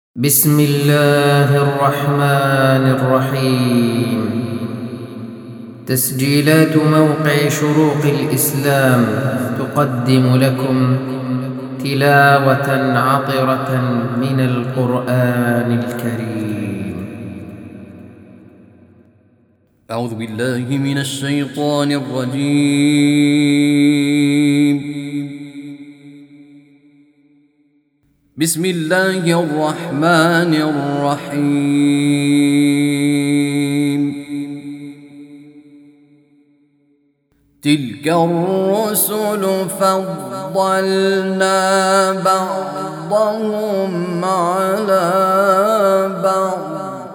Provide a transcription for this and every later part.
بسم الله الرحمن الرحيم. تسجيلات موقع شروق الإسلام تقدم لكم تلاوة عطرة من القرآن الكريم. أعوذ بالله من الشيطان الرجيم. بسم الله الرحمن الرحيم. تلك الرسل فضلنا بعضهم على بعض،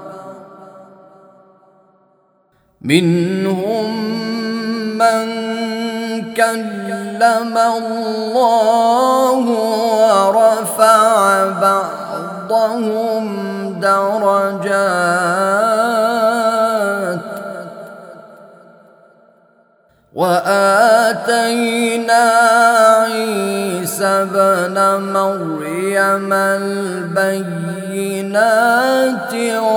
منهم من كلم الله ورفع بعضهم درجات، وآتينا عيسى ابن مريم البينات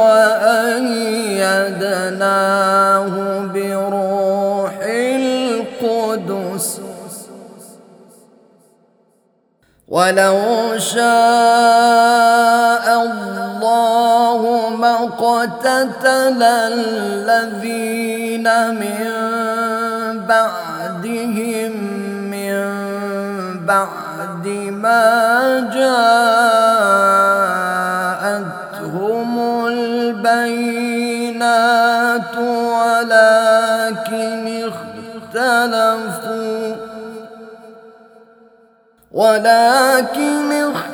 وأيدناه بروح القدس، ولو شاء الله ما اقتتل الذين من بعدهم من بعد ما جاءتهم البينات ولكن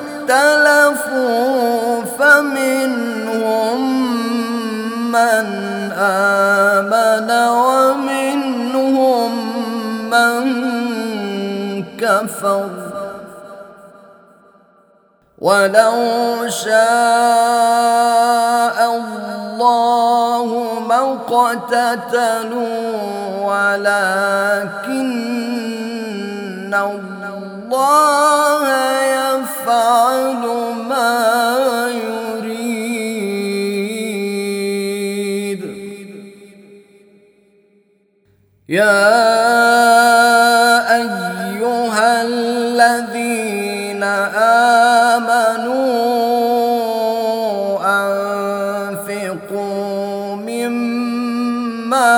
اختلفوا فمنهم من آمن ومنهم من كفر، ولو شاء الله ما اقتتلوا ولكن الله يفعل ما يريد. يا أيها الذين آمنوا أنفقوا مما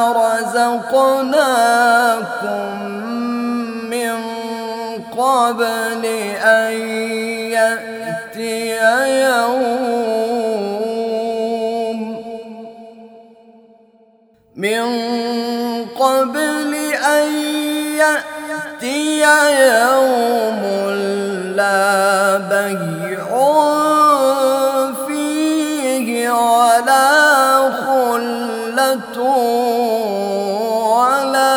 رزقناكم من قبل أن يأتي يوم لا بيع فيه ولا خلة ولا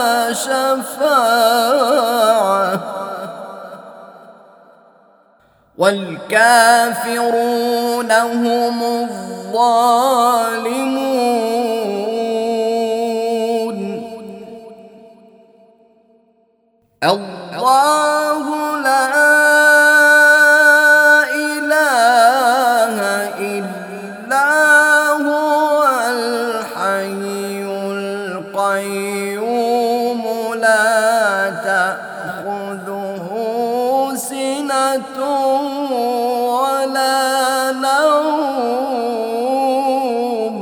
شفاعة، والكافرون هم الظالمون. الله لا إله إلا هو الحي القيوم لا تأخذه سنة ولا نوم،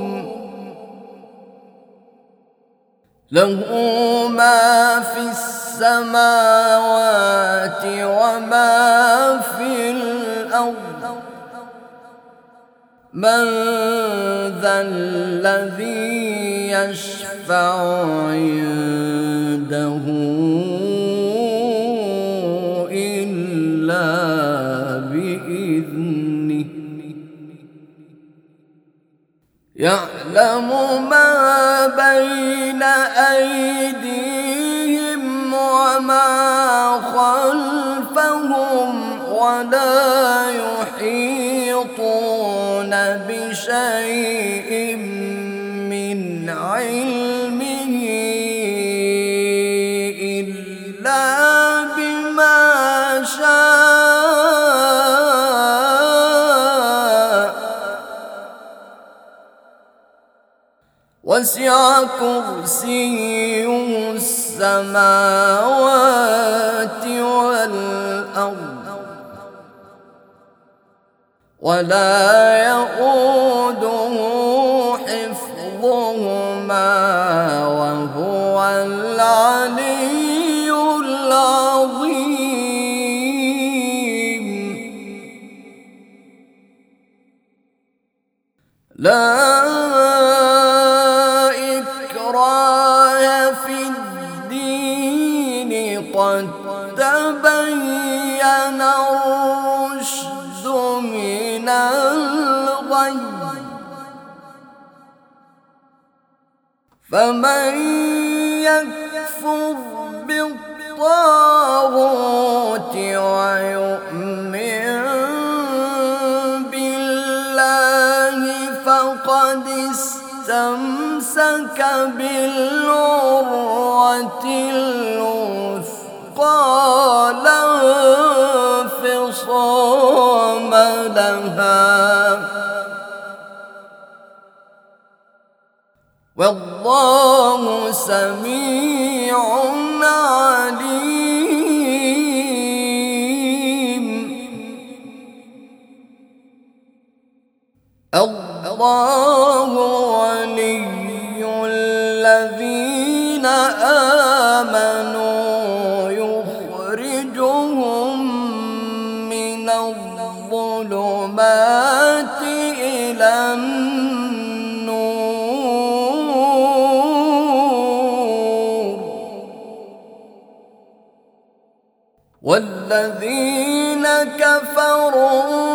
له ما في السماوات وما في الأرض. من ذا الذي يشفع عنده إلا بإذنه، يعلم ما بين أيديهم وما خلفهم ولا يحيطون بشيء من علمه إلا بما شاء. وسع كرسيه السماوات والأرض ولا يئوده حفظهما وهو العلي العظيم. لا إكراه في الدين قد تبين الرشد من الغي فمن يكفر بالطاغوت ويؤمن بالله فقد استمسك بالعروة الوثقى لا انفصام لها والله سميع عليم. الله ولي الذين آمنوا يخرجهم من الظلمات إلى النور والذين كفروا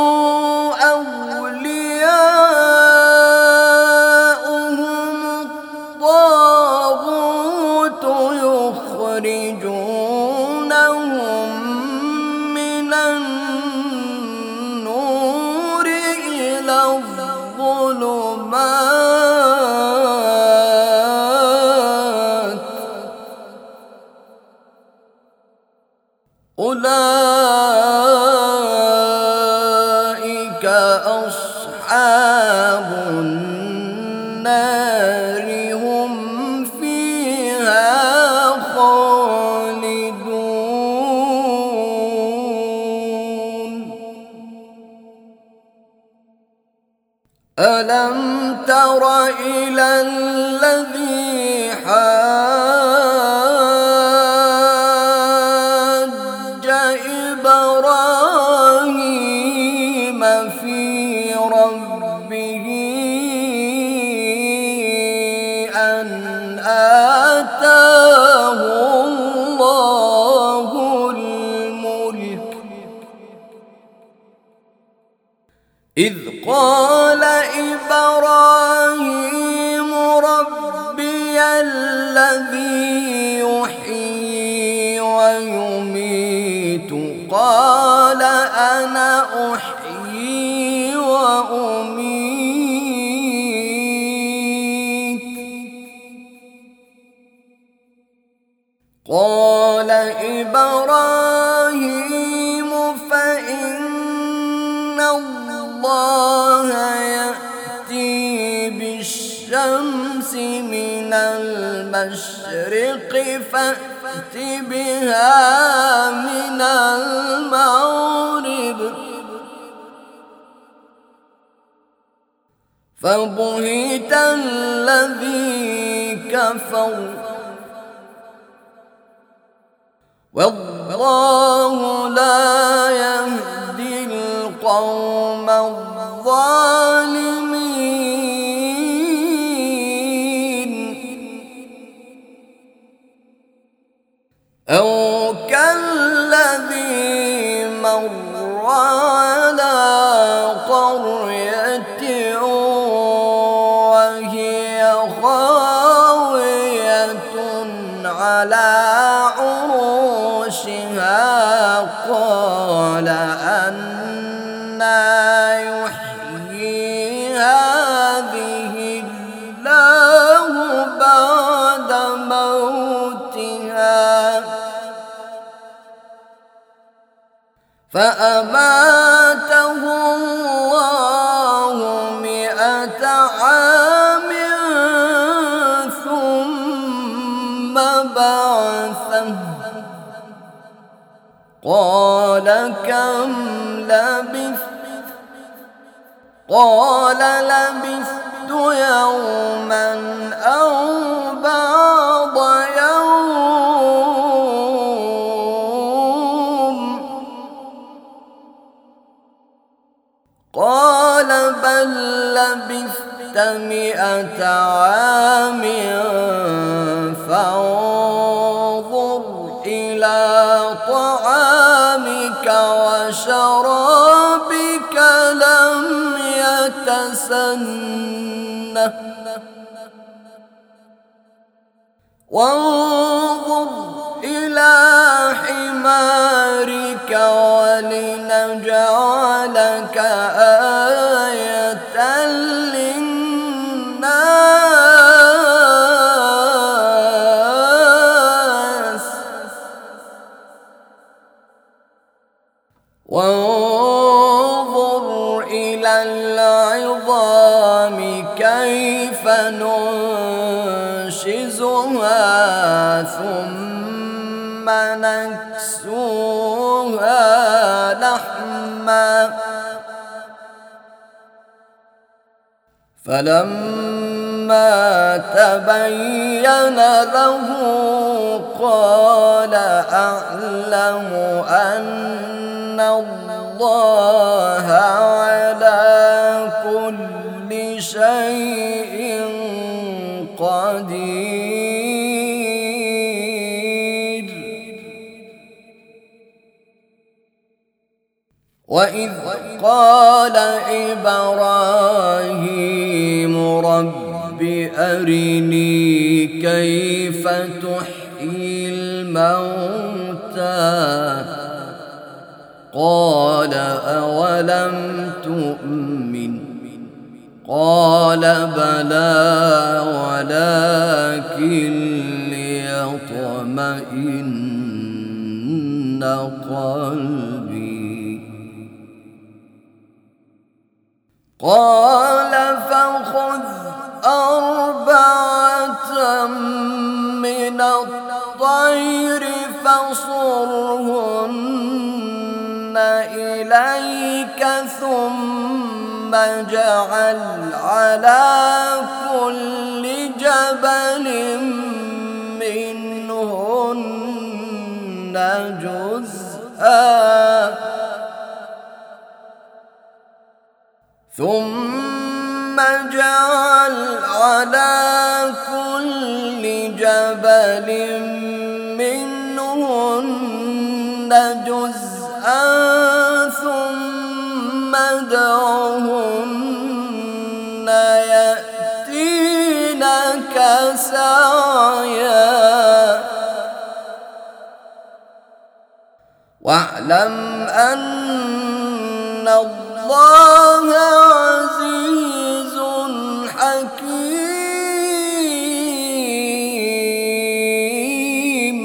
أولياؤهم الطاغوت يخرجونهم من النور إلى الظلمات أولئك أصحاب النار هم فيها خالدون. ألم تر إلى الذي حاج إبراهيم في ربه أن آتاه الله الملك إذ قال إبراهيم ربي الذي يحيي ويميت قال أنا أحيي وأميت قال إبراهيم فإن الله يأتي بالشمس من المشرق فأت بها من المغرب فبهت الذي كفر والله لا يهدي القوم الظالمين. أو كالذي مر على قرية وهي خاوية على عروشها قال أنى يحيي هذه الله بعد موتها فأماته الله 100 عام كم لبثت قال لبثت يوما أو بعض يوم قال بل لبثت 100 عام فانظر إلى طعامك وشرابك لم يتسنه وانظر إلى حمارك ولنجعلك آية للناس وانظر إلى العظام كيف ننشزها ثم نكسوها لحما فلما تبين له قال أعلم أن الله على كل شيء قدير. وإذ قال إبراهيم رب أرني كيف تحيي الموتى قال أولم تؤمن قال بلى ولكن ليطمئن قلبي قال فخذ 4 من الطير فصرهن إليك ثم اجعل على كل جبل منهن جزءا ثم اجعل على كل جبل منهن جزءا ثم ادعهن يأتينك سعيا واعلم أن الله عزيز حكيم.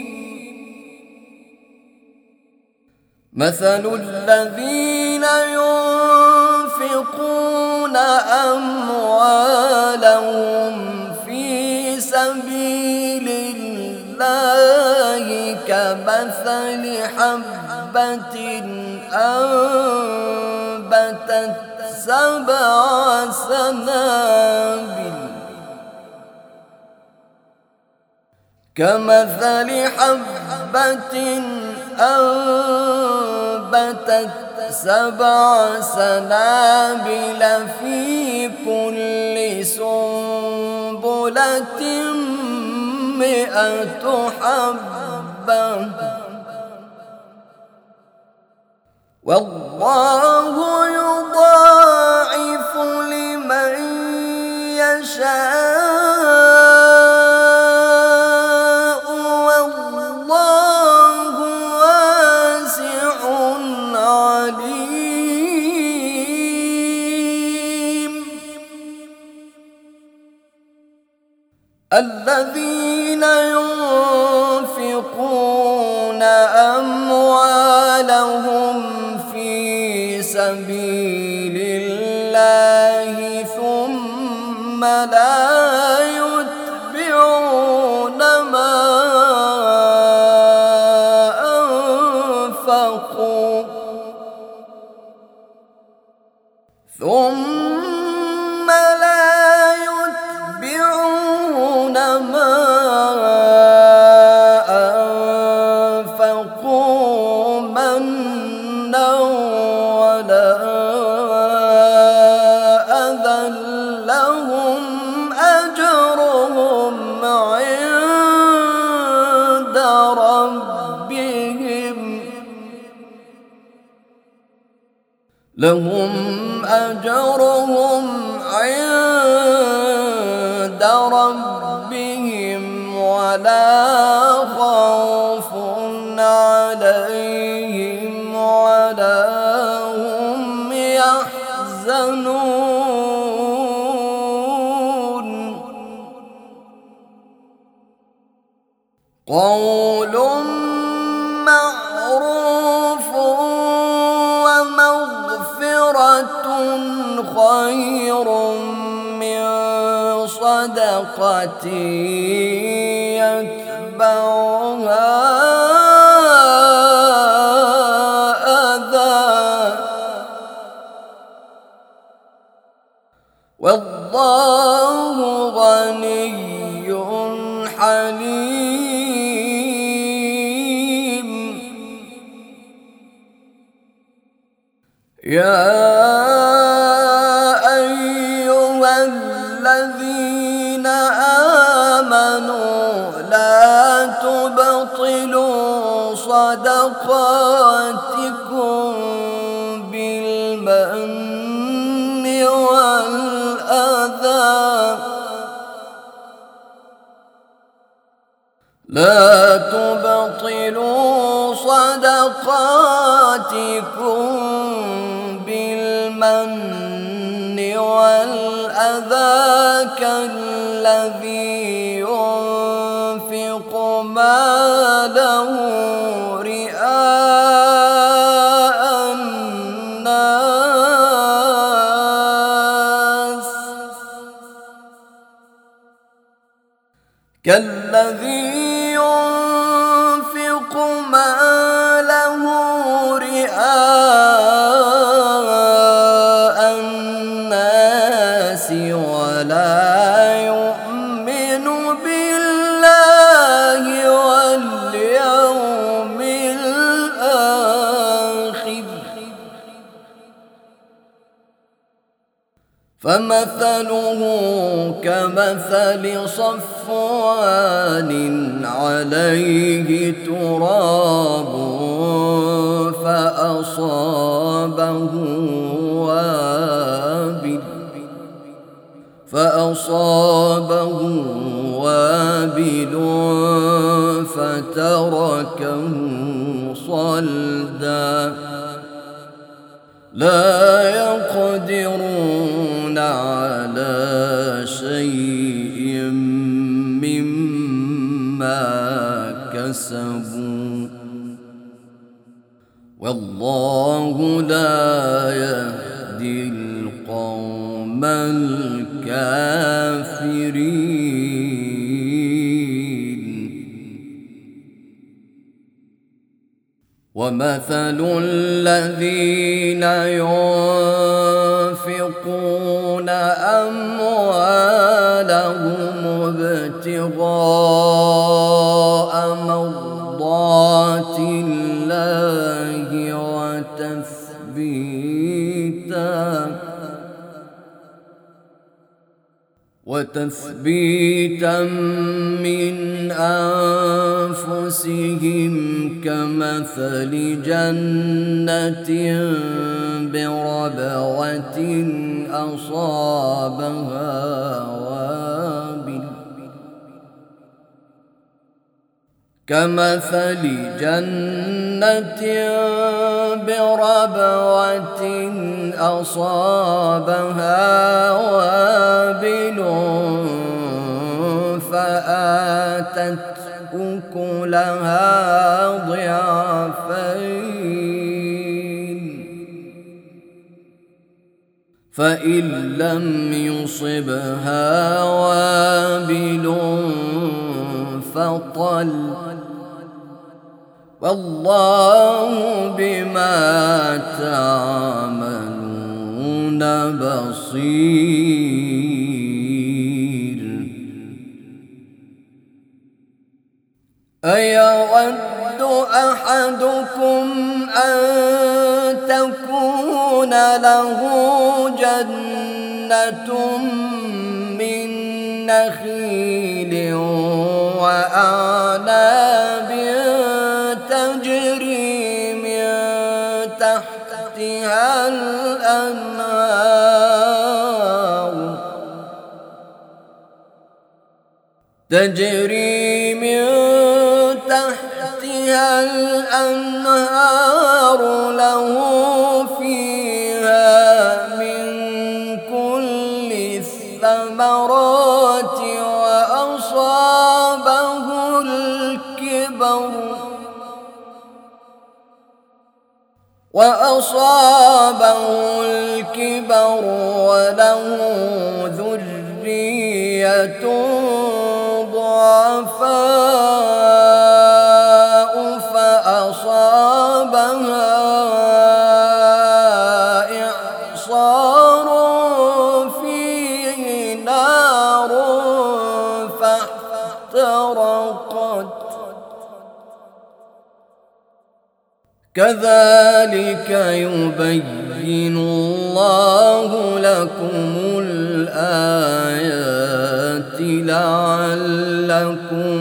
مثل الذين ينفقون أموالهم في سبيل الله كمثل حبة أنبتت 7 سنابل كمثل حبة أنبتت 7 سنابل في كل سنبلة 100 حبة والله يضاعف لمن يشاء والله واسع عليم. الذين ينفقون أموالهم في سبيل الله ثم لا يتبعون ما أنفقوا ثم لا يتبعون ما أنفقوا منا ولا أذى لهم أجرهم عند ربهم ولا خوف عليهم ولا هم يحزنون. قول معروف ومغفرة خير من صدقة يتبعها أذى والله غني حليم. يا أيها الذين آمنوا لا تبطلوا صدقاتكم بالمن والأذى كالذي ينفق ماله رئاء الناس ولا يؤمن بالله واليوم الآخر فمثله كمثل صفوان عليه تراب فأصابه وابل فتركه صلدا لا يقدرون على شيء مما كسبوا والله لا يهدي القوم الكافرين. ومثل الذين ينفقون أموالهم ابتغاء مرضات الله وتثبيتا من أنفسهم كمثل جنة بربوة أصابها وابل فآتت أكلها ضعفين فإن لم يصبها وابل فطل والله بما تعملون بصير أيود أحدكم أن تكون له جنة من نخيل وأعناب تجري من تحتها الأنهار له فيها من كل الثمرات وأصابه الكبر وله ذرية ضعفاء فأصابها إعصار فيه نار فاحترقت كذلك يبين الله لكم الآيات لعلكم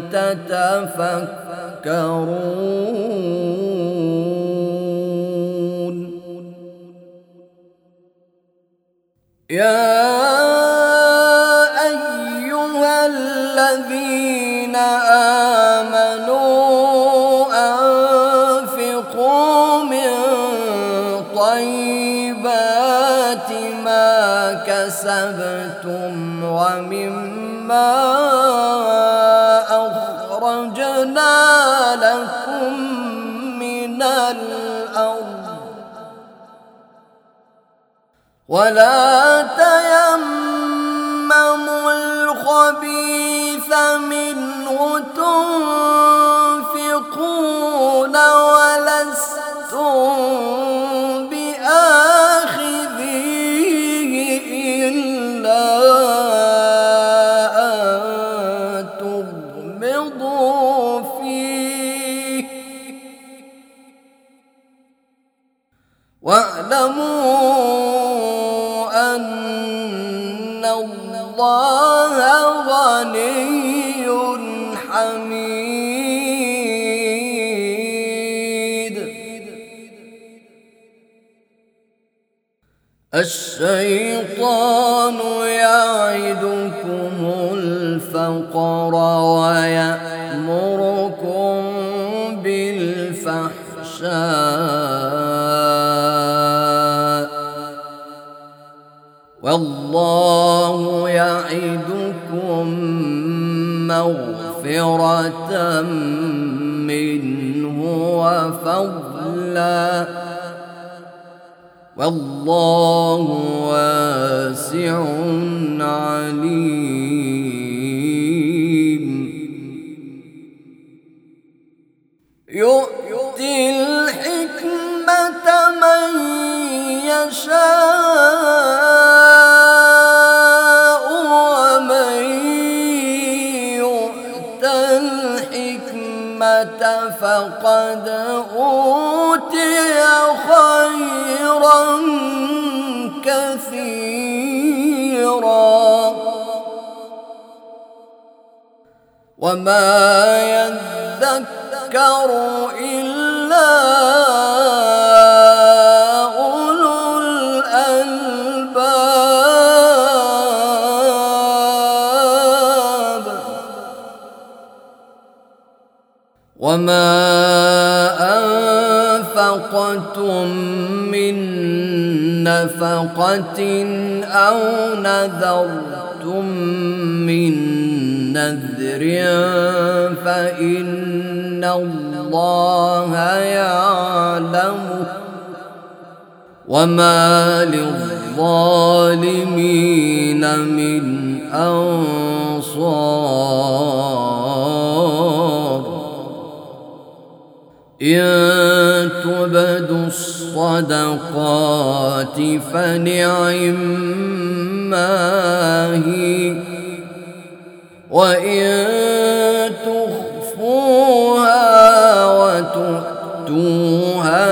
تتفكرون يا أيها الذين آمنوا طيبات ما كسبتم ومما أخرجنا لكم من الأرض ولا تيمموا الخبيث منه تنفقون ولستم واعلموا أن الله غني حميد الشيطان يعدكم الفقر ويأمركم بالفحشاء والله يعدكم مغفرة منه وفضلا والله واسع عليم يؤتي الحكمة من يشاء ومن يؤت الحكمة فقد أوتي خيرا كثيرا وما يذكر إلا أولو الألباب وما أنفقتم من نفقة أو نذرتم من نذر فإن الله يعلمه وما للظالمين من أنصار إن تبدوا الصدقات الصدقات فنعما هي، وإن تخفوها وتؤتوها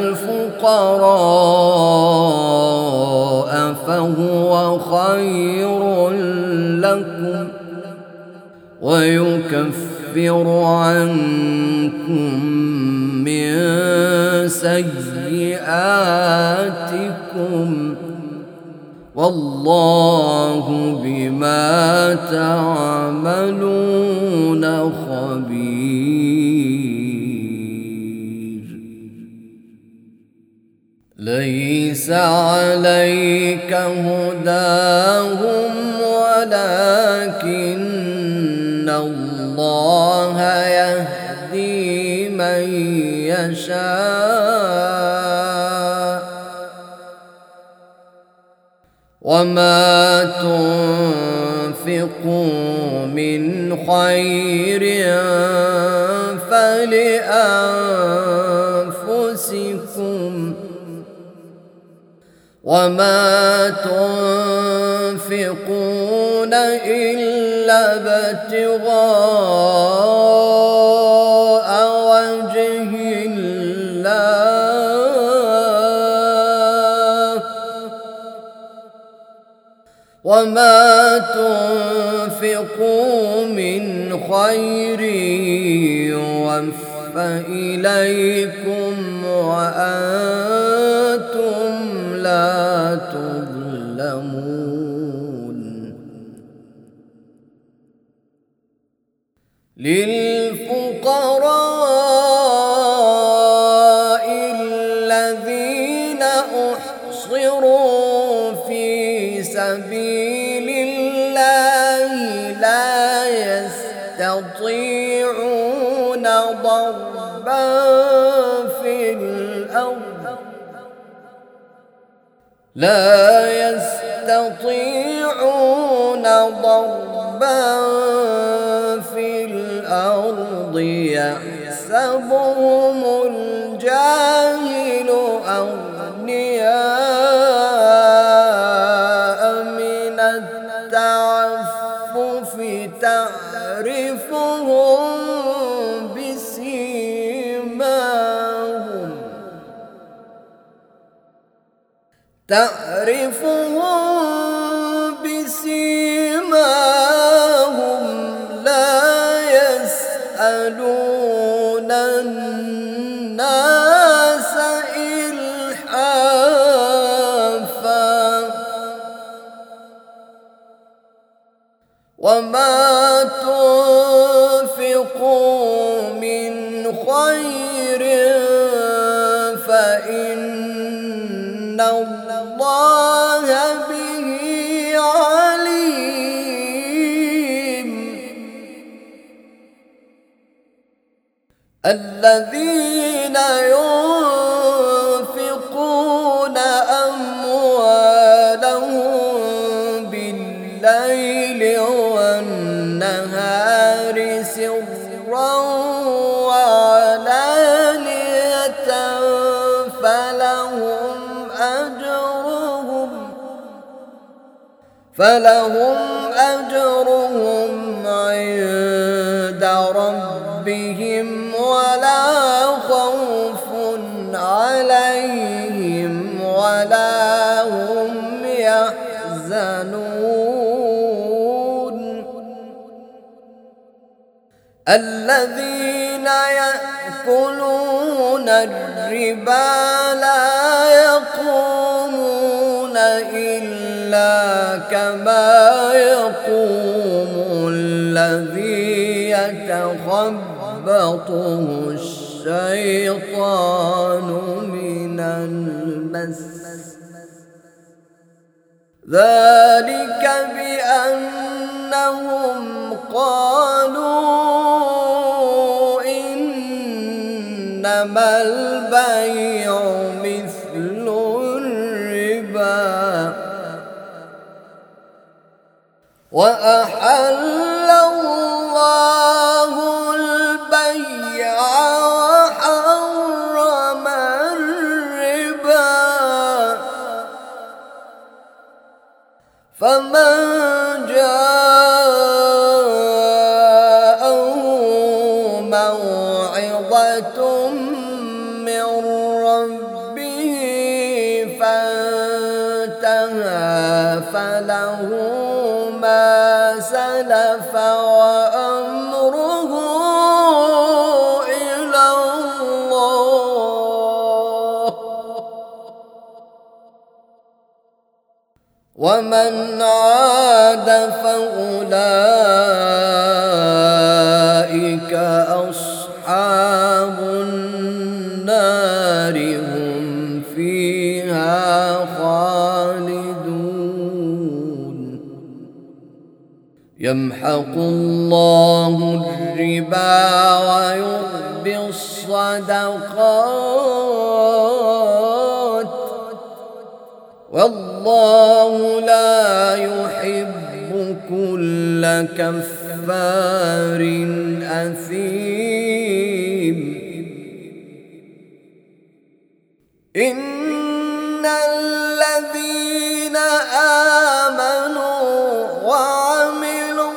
الفقراء فهو خير لكم ويكفر عنكم من سيئاتكم، والله بما تعملون خبير. ليس عليك هداهم ولكن الله يهدي من يشاء، وما تنفقوا من خير فلأنفسكم، وما تنفقون إلا ابتغاء وجه الله، وما تنفقوا من خير يوفى إليكم وأنتم لا تظلمون. للفقراء الذين أحصروا في سبيل الله لا يستطيعون ضربا في الأرض يحسبهم الجاهل أغنياء من التعفف تعرفهم بسيماهم لا يسألون الناس إلحافا، وما تنفقوا من خير فإن الله به عليم. الذين ينفقون أموالهم بالليل والنهار سرا وعلانية فلهم أجرهم عند ربهم ولا خوف عليهم ولا هم يحزنون. الذين يأكلون الربا لا يقومون إلا كما يقوم الذي يتخبطه الشيطان من المس، ذلك بأنهم قالوا إنما البيع مثل الربا، وأحل الله البيع وحرم الربا، فمن جاءه موعظة من ربه فانتهى فله ما سلف وأمره إلى الله، ومن عاد فأولئك أصحاب النار هم فيها خالدون. يمحق الله الربا ويربي الصدقات والله لا يحب كل كفار أثيم. إن الذين آمنوا وعملوا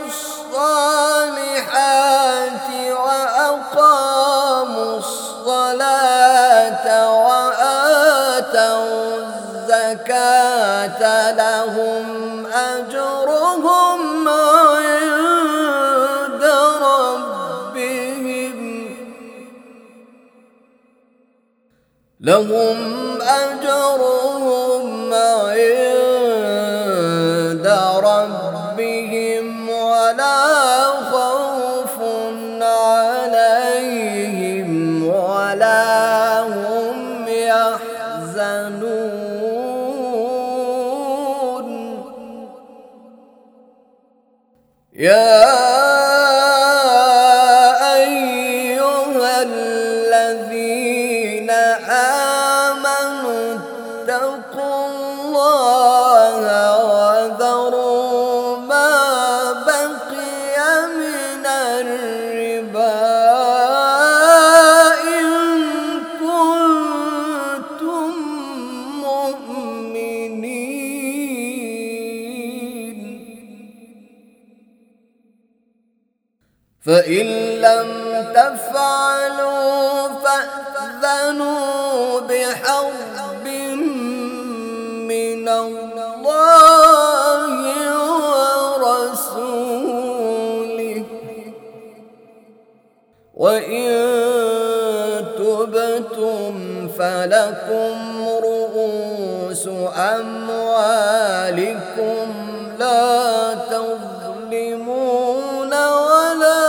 الصالحات وأقاموا الصلاة وآتوا الزكاة لهم أجرهم عند ربهم، لهم أجرهم عند ربهم ولا خوف عليهم ولا هم يحزنون. يا أيها الذين آمنوا اتقوا الله وذروا ما بقي من الربا إن كنتم مؤمنين، فإن لم تفعلوا فأذنوا بحرب من الله ورسوله، وإن تبتم فلكم رؤوس أموالكم لا تظلمون ولا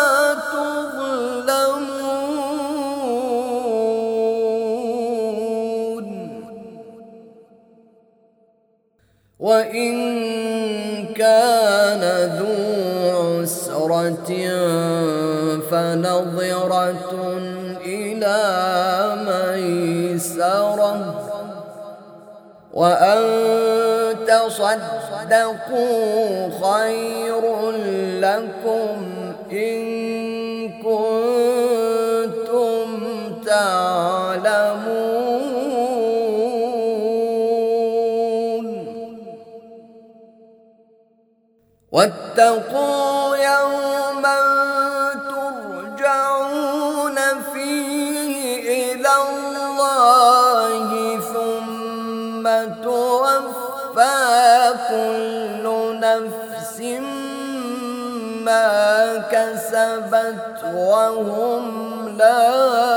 تظلمون. وإن كان ذو عسرة فنظرة إلى ميسرة، وأن تصدقوا خير لكم إن كنتم تعلمون. واتقوا يوما ترجعون فيه إلى الله ثم توفى كل نفس ما كسبت وهم لا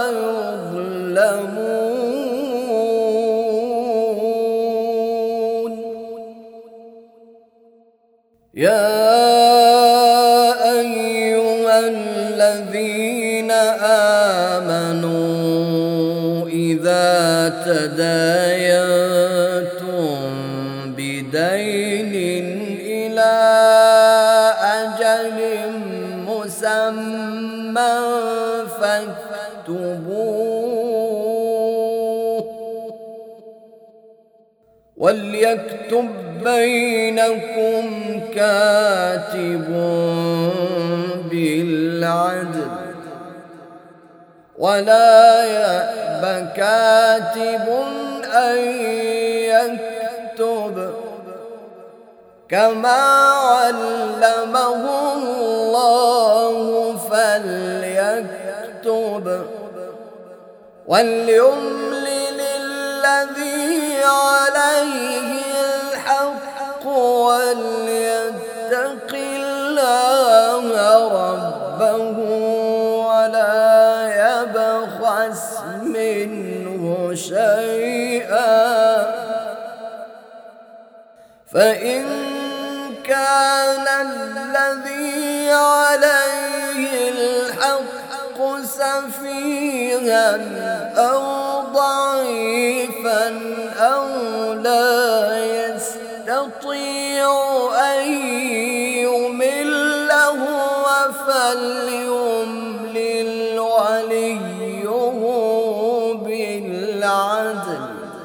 يظلمون. يا أيها الذين آمنوا إذا تداينتم بدين إلى أجل مسمى فاكتبوه، وليكتب بينكم كاتب بالعدل ولا يأب كاتب أن يكتب كما علمه الله فليكتب وليملل الذي عليه الحق وليتق الله ربه ولا يبخس منه شيئا فإن كان الذي عليه الحق سفيها أو ضعيفا أو لا يستطيع أن يمل هو فليملل وليه بالعدل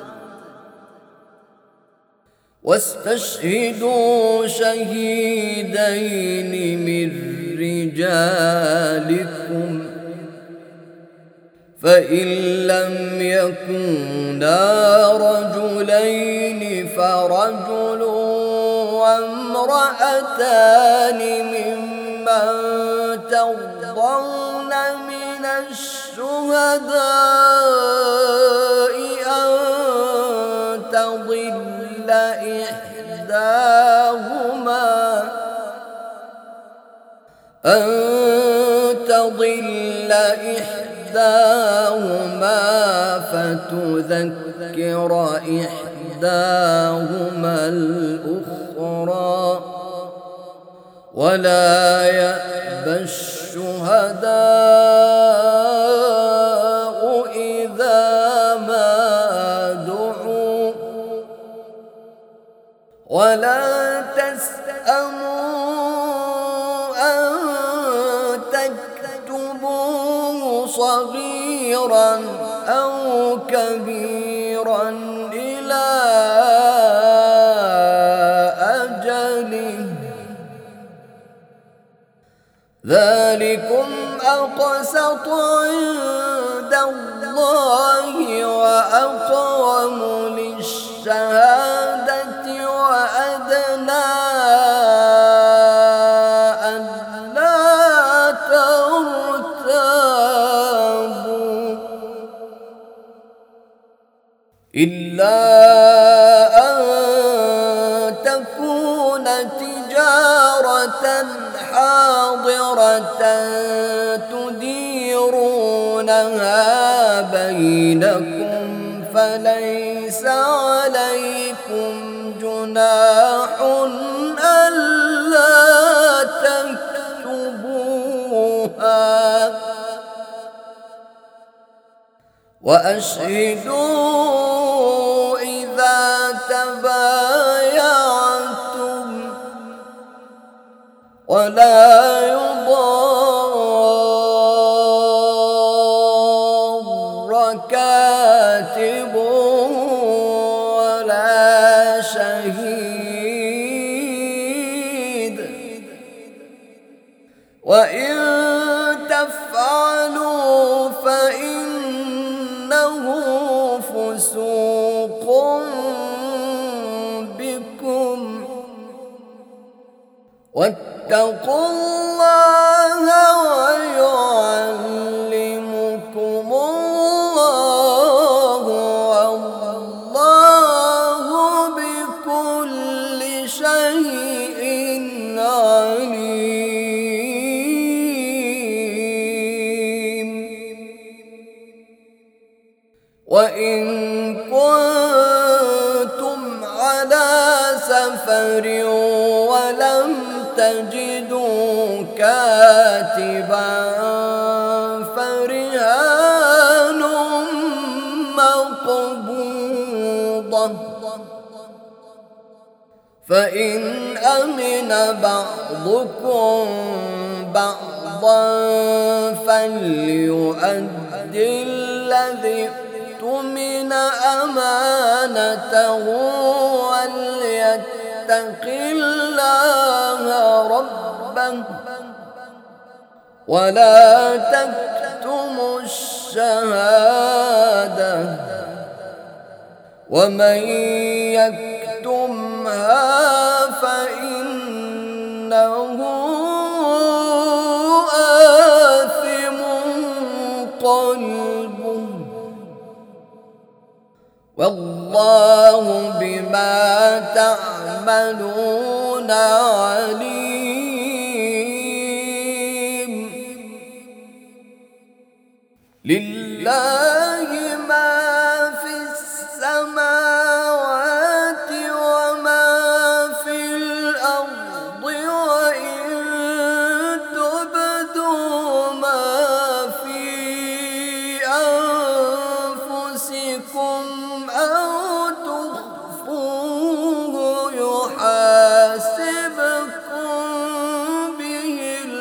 واستشهدوا شهيدين من رجالكم فإن لم يكونا رجلين فرجل وامرأتان ممن ترضون من الشهداء أن تضل إحداهما فتذكر إحداهما الأخرى ولا يأبى الشهداء إذا ما دعوا ولا تسأموا أن تكتبوه صغيرا أو كبيرا إلى أجله ذلكم أقسط عند الله وأقوم للشهادة وأدنى ألا ترتابوا إلا أن تكون تجارة حاضرة تديرونها بينكم فليس عليكم جناح ألا تكتبوها وأشهدوا إذا تبايعتم ولا يضار كاتب ولا شهيد وإن تفعلوا فإنه فسوق بكم واتقوا الله ويعلمكم الله والله بكل شيء عليم وإن كنتم على سفر ولم تجدوا كاتبا فرهان مقبوضة فإن أمن بعضكم بعضا فليؤدي الذي اؤتمن أمانته وليتق الله ربه ولا تكتموا الشهادة ومن يكتمها فإنه إنه آثم قلبه والله بما تعملون عليم. لله ما في السماوات وما في الأرض وإن تبدوا ما في أنفسكم أو تخفوه يحاسبكم به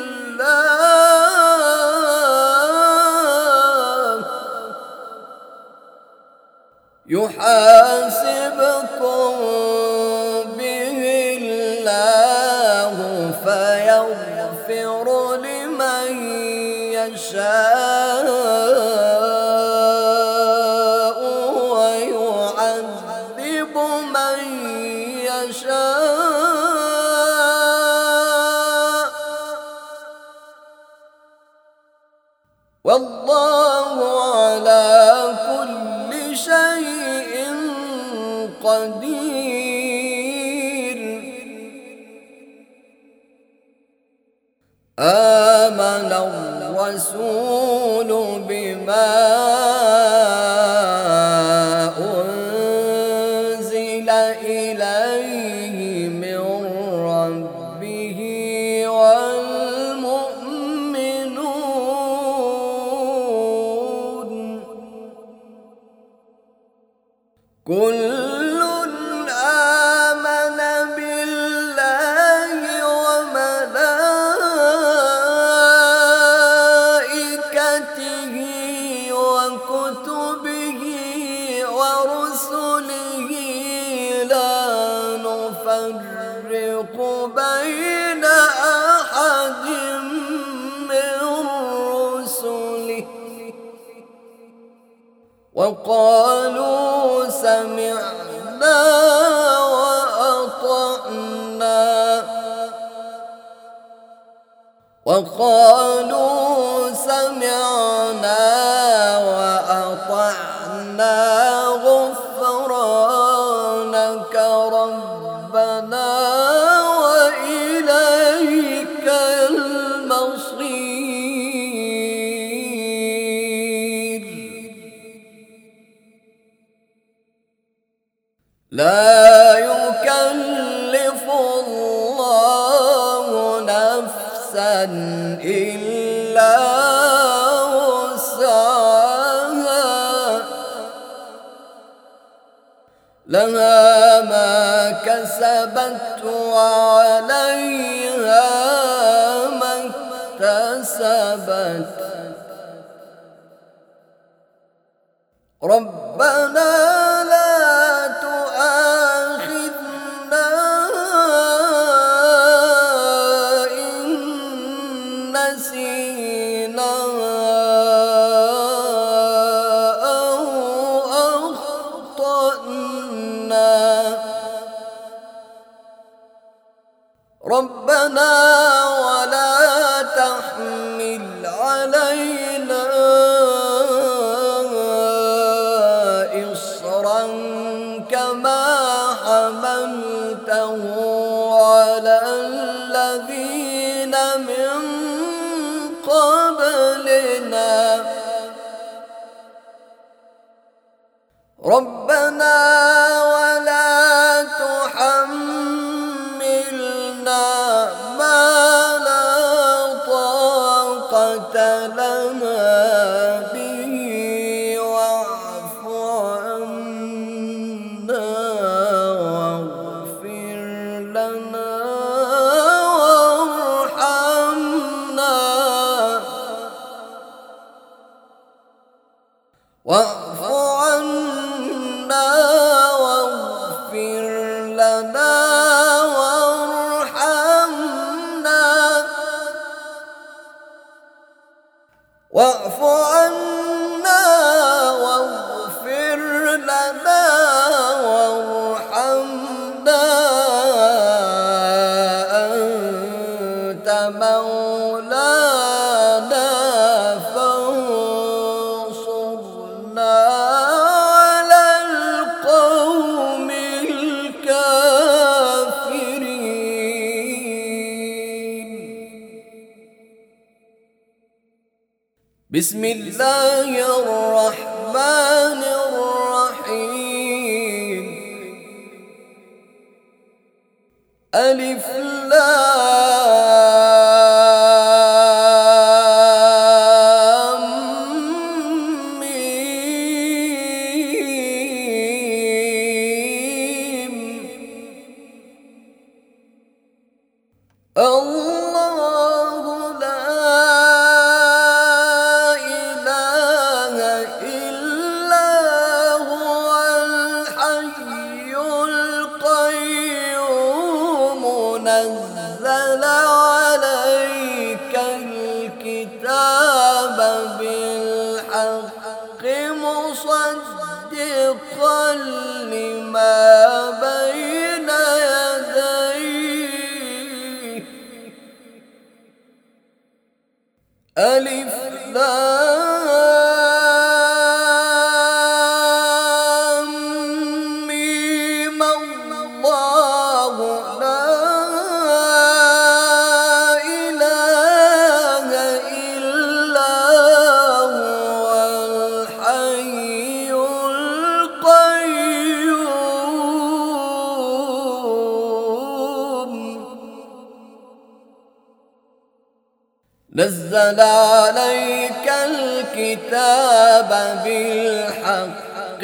الله فيغفر لمن يشاء ويعذب من يشاء والله على كل شيء قدير. آمن الرسول بما أنزل إليه من ربه والمؤمنون كل آمن بالله وملائكته وكتبه ورسله لا نفرق بين أحد من رسله وقالوا سمعنا وأطعنا غفرانك ربنا وإليك المصير. لا يكلف الله نفسا إلا وسعها لها ما كسبت وعليها ما اكتسبت ربنا لا تؤاخذنا إن نسينا أو أخطأنا ربنا ولا تحمل علينا كما حملته على الذين من قبلنا ربنا ولا تحملنا ما لا طاقة لنا به واعف عنا واغفر لنا وارحمنا واعف عنا بسم الله الرحمن الرحيم. ألف لام ميم. الله لا إله إلا هو الحي القيوم. نزل عليك الكتاب بالحق مصدقا لما بين يديه. ألف لام ميم. الله لا إله إلا هو الحي القيوم. نزل عليك الكتاب بالحق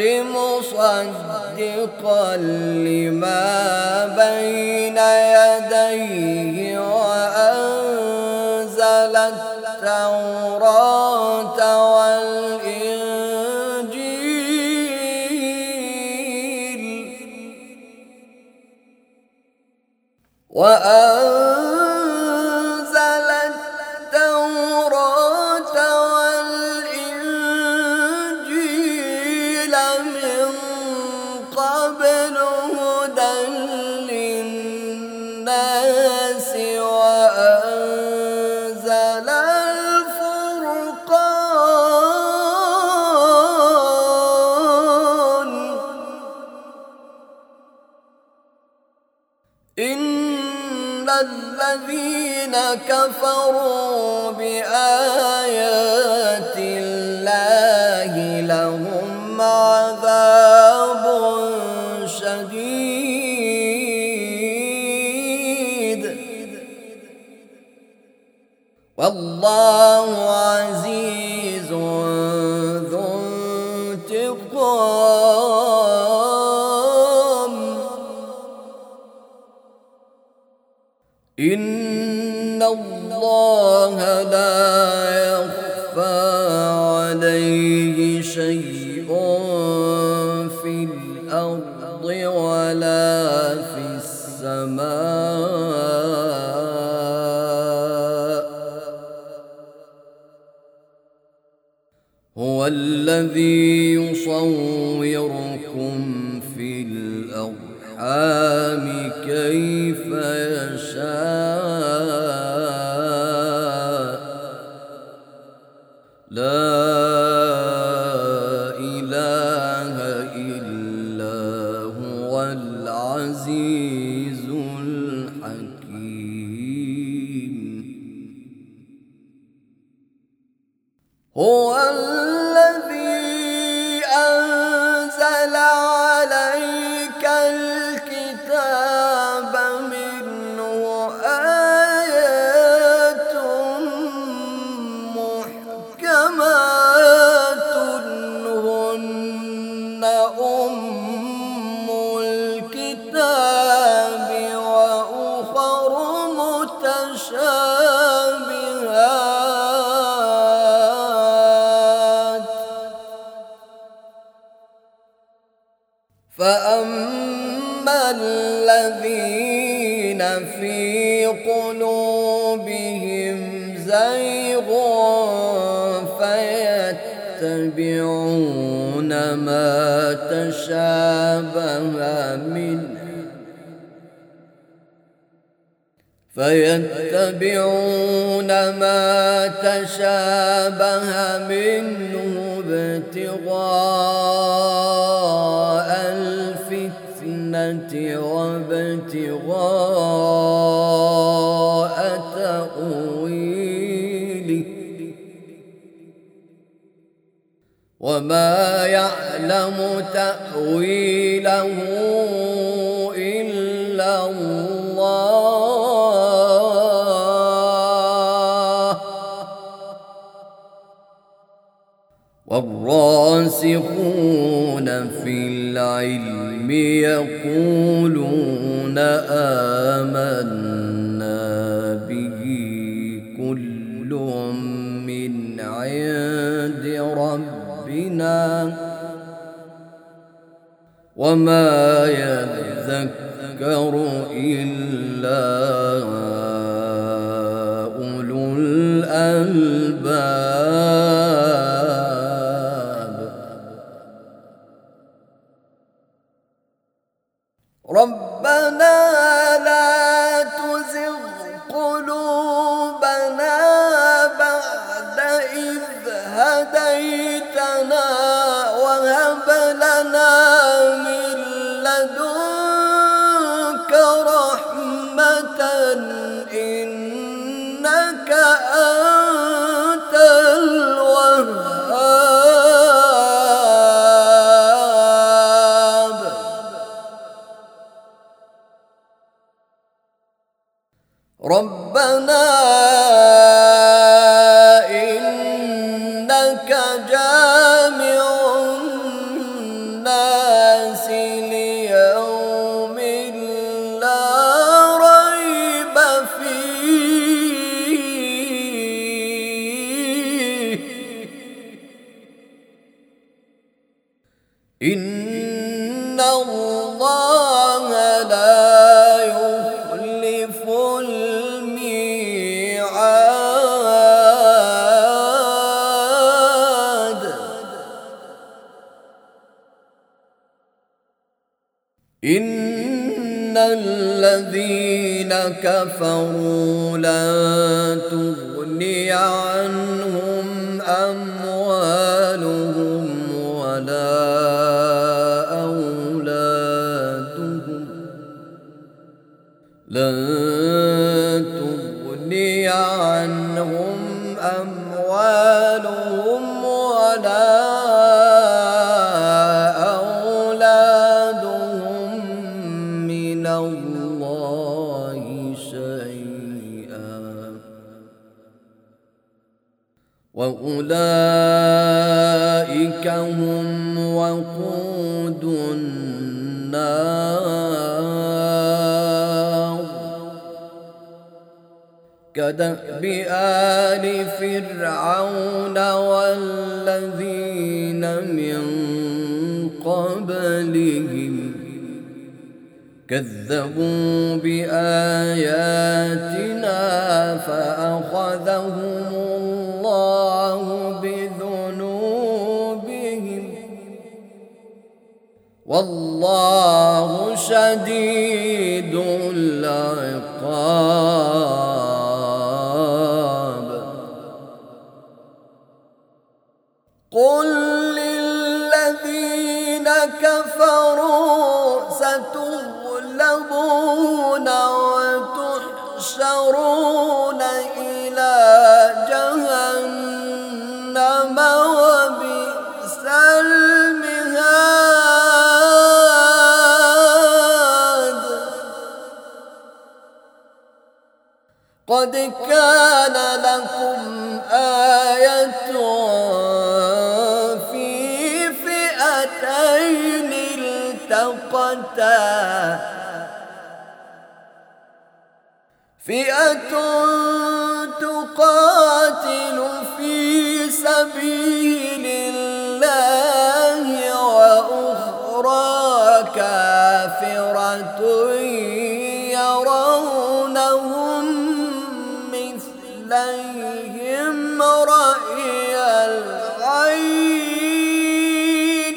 مصدقا لما بين يديه وأنزل التوراة والإنجيل من قبل هدى للناس وأنزل الفرقان. إن الذين كفروا بآيات الله لهم عذاب شديد والله عزيز ذو انتقام. إن الله لا يخفى عليه شيء في الأرض ولا في السماء. هو الذي يصوركم في الأرحام كيف يشاء. لا إله إلا هو العزيز الحكيم. هو الذي أنزل عليك الكتاب منه آيات محكمات هن أم الكتاب وأخر متشابهات. فأما الذين في قلوبهم زيغ فيتبعون ما تشابه منه ابتغاء الفتنة وابتغاء تأويله. وما يعلم تأويله إلا الله، والراسخون في العلم يقولون آمنا به كل من عند ربنا وما يذكر إلا أولو الألباب. ربنا لا تزغ قلوبنا بعد إذ هديتنا وهب لنا من لدنك رحمة إنك أنت الوهاب. ربنا إنك جامع الناس ليوم لا ريب فيه إن الله لا يخلف الميعاد. إن الذين كفروا لن تغني عنهم أموالهم ولا أولادهم أموالهم ولا أولادهم من الله شيئا وأولئك هم وقود النار. كدأب آل فرعون والذين من قبلهم كذبوا بآياتنا فأخذهم الله بذنوبهم والله شديد العقاب. قل للذين كفروا ستغلبون وتحشرون إلى جهنم وبئس المهاد. قد كان لكم آية في فئتين التقتا فئة تقاتل في سبيل الله وأخرى كافرة يرونهم مثليهم رأي العين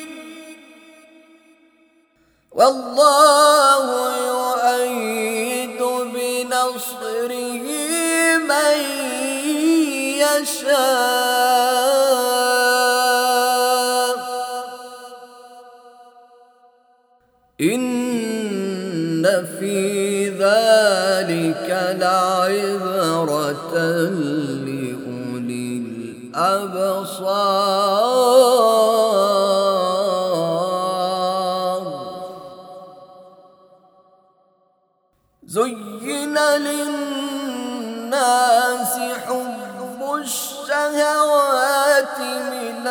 والله يؤيد بنصره من يشاء. إن في ذلك لعبرة لأولي الأبصار. زين للناس حب الشهوات من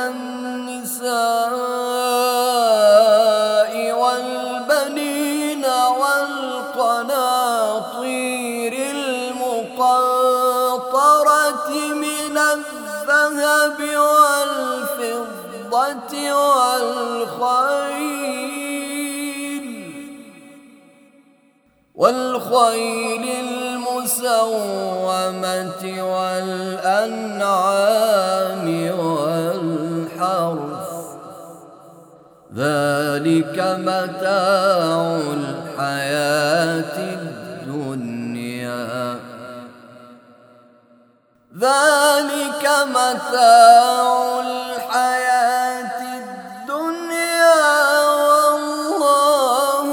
النساء والبنين والقناطير المقنطرة من الذهب والفضة والخيل المسومة والأنعام والحرث، ذلك متاع الحياة الدنيا، ذلك متاع الحياة الدنيا، والله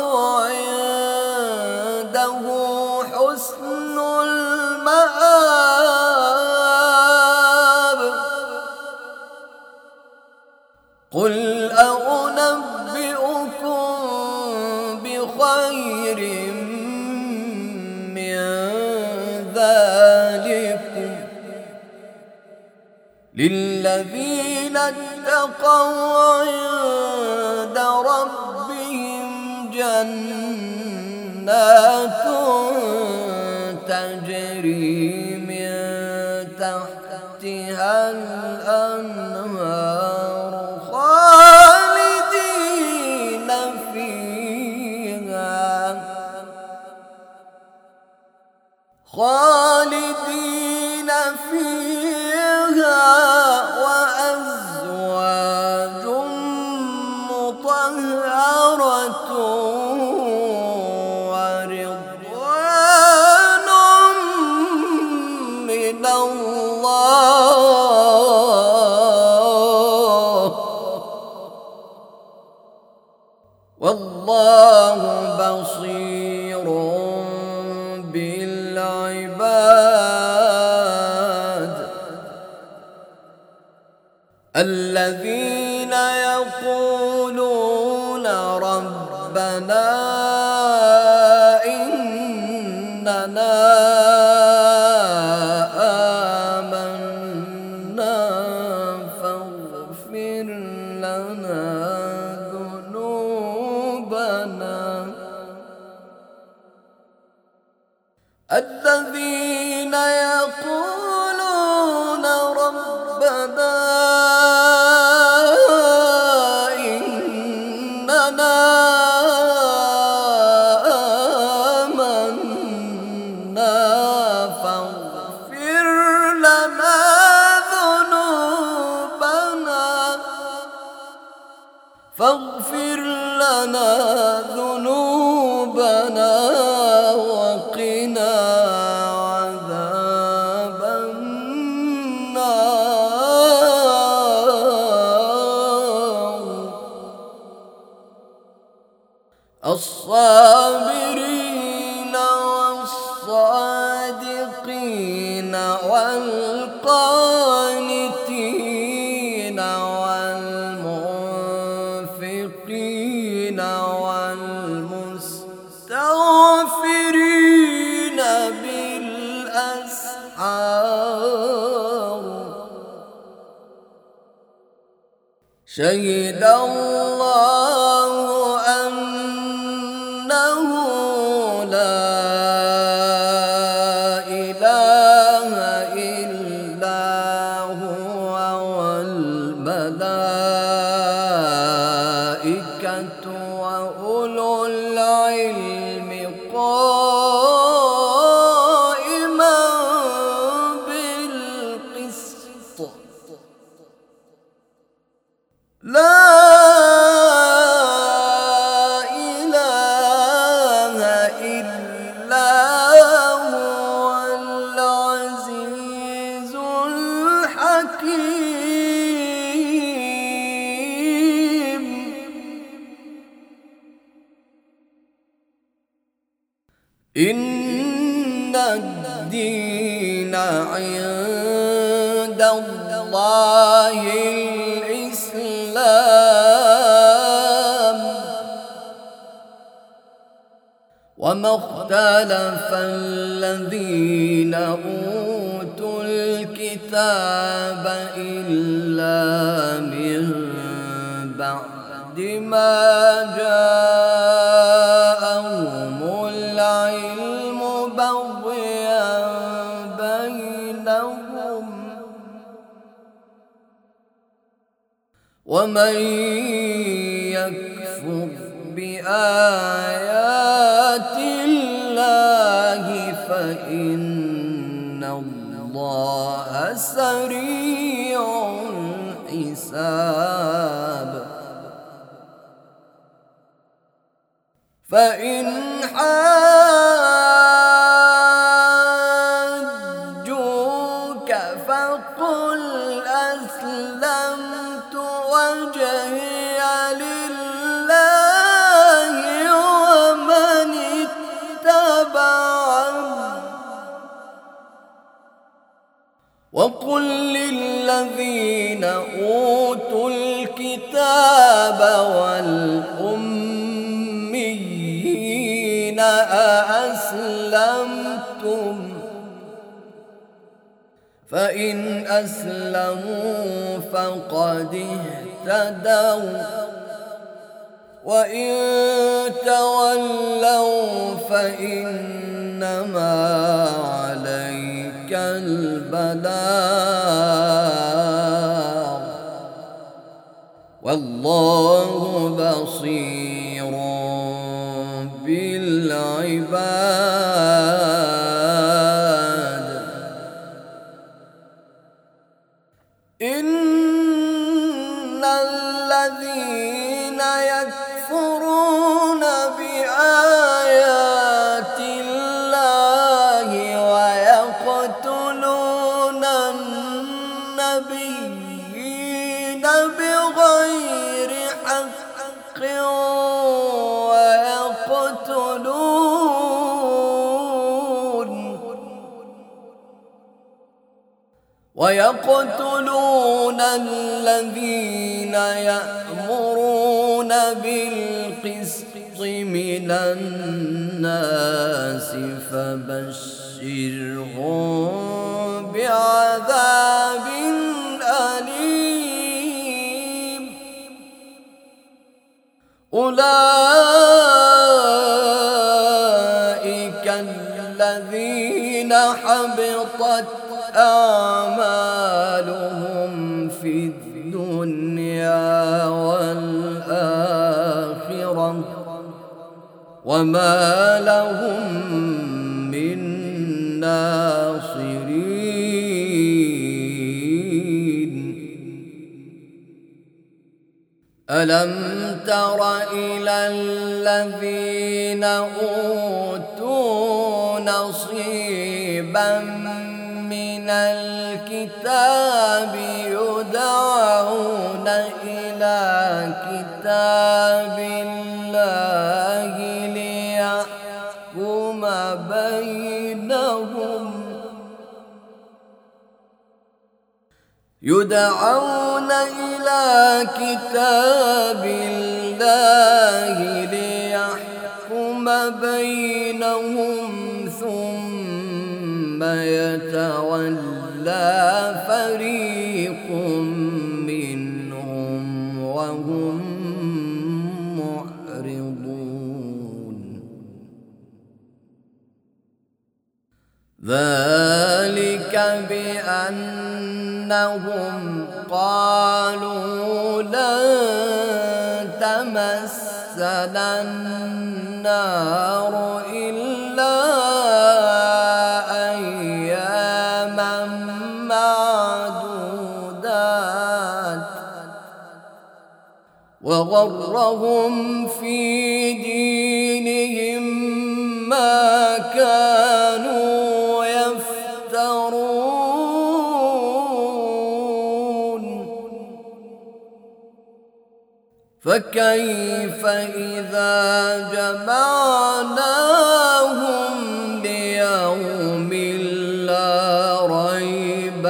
عنده حسن المآب. قل أنبئكم بخير من ذلكم للذين اتقوا عند ربهم جنات تجري من تحتها الأنهار خالدين فيها وأزواج مطهرة ورضوان من الله، والله بصير بالعباد. الذين يقولون ربنا إننا آمنا فاغفر لنا ذنوبنا. الذين يقولون ربنا إننا آمنا فاغفر لنا ذنوبنا وقنا عذاب النار. الصابرين والصادقين والقانتين والمنفقين والمستغفرين بالأسحار. شهد الله أنه لا إله إلا هو والملائكة وأولو العلم قائما بالقسط. لا إله إلا هو العزيز الحكيم. إن الدين عند الله الإسلام، وما اختلف الذين أوتوا الكتاب إلا من بعد ما جاءهم العلم بغيا بينهم ومن يكفر بآيات الله فإن الله سريع الحساب فإن حاجوك فقل أسلمت وجهي لله ومن اتبعني وقل للذين أوتوا الكتاب والأميين أأسلمتم فإن أسلموا فقد اهتدوا وإن تولوا فإنما عليك البلاغ والله بصير بالعباد إن الذين يكفرون بآيات الله ويقتلون النبيين بغير حق ويقتلون الذين يأمرون بالقسط من الناس فبشرهم بعذاب أليم أولئك الذين حبطت أعمالهم في الدنيا والآخرة وما لهم من ناصرين ألم تر إلى الذين أوتوا نصيبا من الكتاب يدعون إلى كتاب الله ليحكم بينهم يدعون إلى كتاب الله ليحكم بينهم ثم يتولى فريق منهم وهم معرضون ذلك بأنهم قالوا لن تمسنا النار إلا أياما معدودات وغرهم في دينهم ما كانوا يفترون فكيف إذا جمعناهم ليوم لا ريب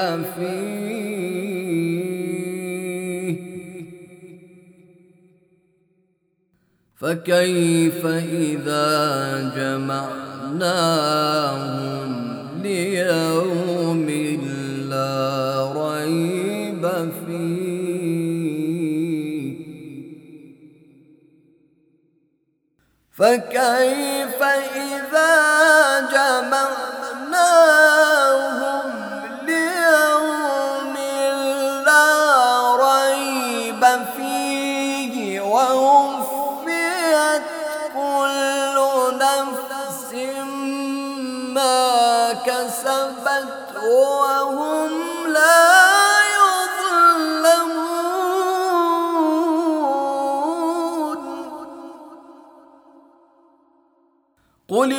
فيه فكيف إذا جمعناهم ليوم لا ريب فيه فكيف إذا جمعناهم ليوم لا ريب فيه ووفيت كل نفس ما كسبت وهم لا يظلمون قل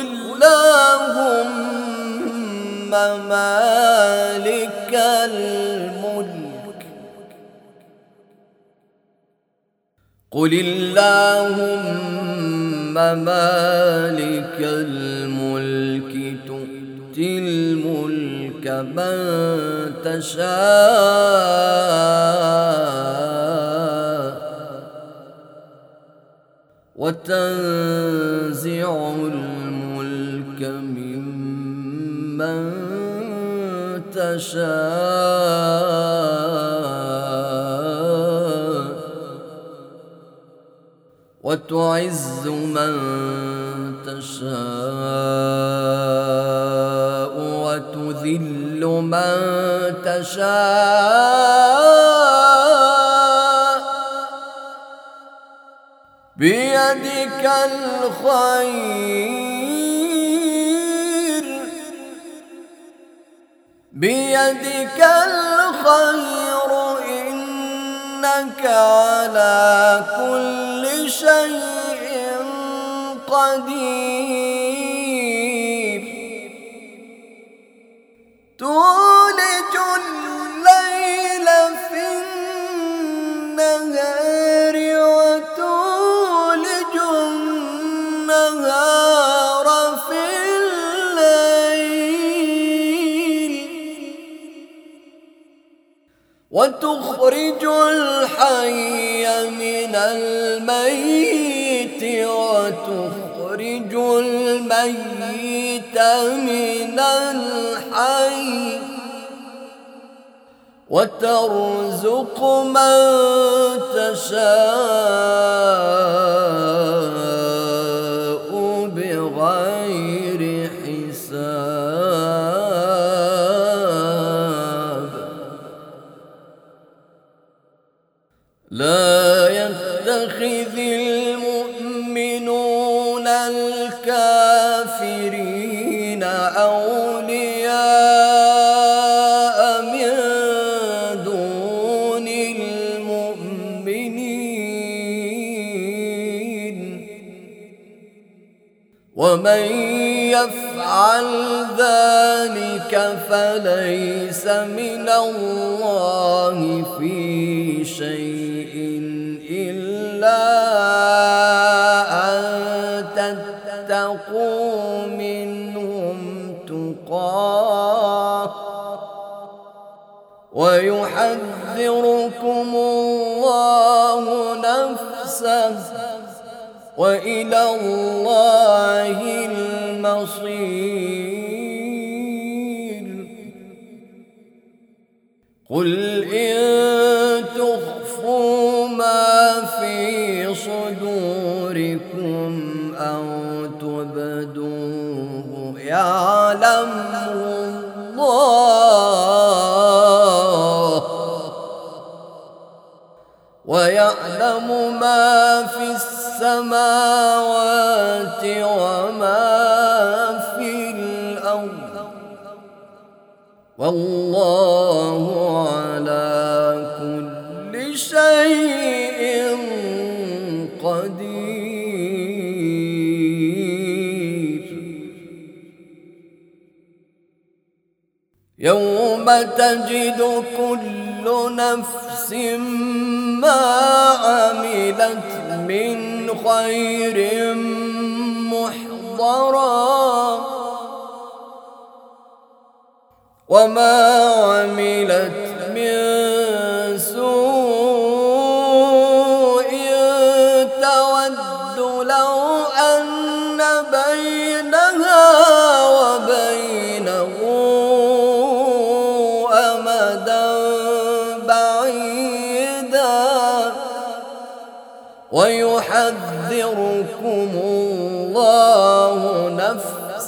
اللهم مالك الملك قل اللهم مالك الملك تؤتي الملك من تشاء وتنزع الملك ممن تشاء وتعز من تشاء وتذل من تشاء بيدك الخير إنك على كل شيء قدير تولج الليل في النهار وتولج النهار في الليل وتخرج الحي من الميت وتخرج الميت من الحي وترزق من تشاء بغير حساب لا يتخذ المؤمنون الكافرين أولياء من دون المؤمنين ومن يفعل ذلك فليس من الله في شيء إلا أن تتقوا منهم تقاه ويحذركم الله نفسه وإلى الله المصير قل إن تخفوا ما في صدوركم أو تبدوه يعلمه الله ويعلم ما في السماوات وما في الأرض والله على كل شيء قدير يوم تجد كل نفس ما عملت من خير محضرا وما عملت من سوء تود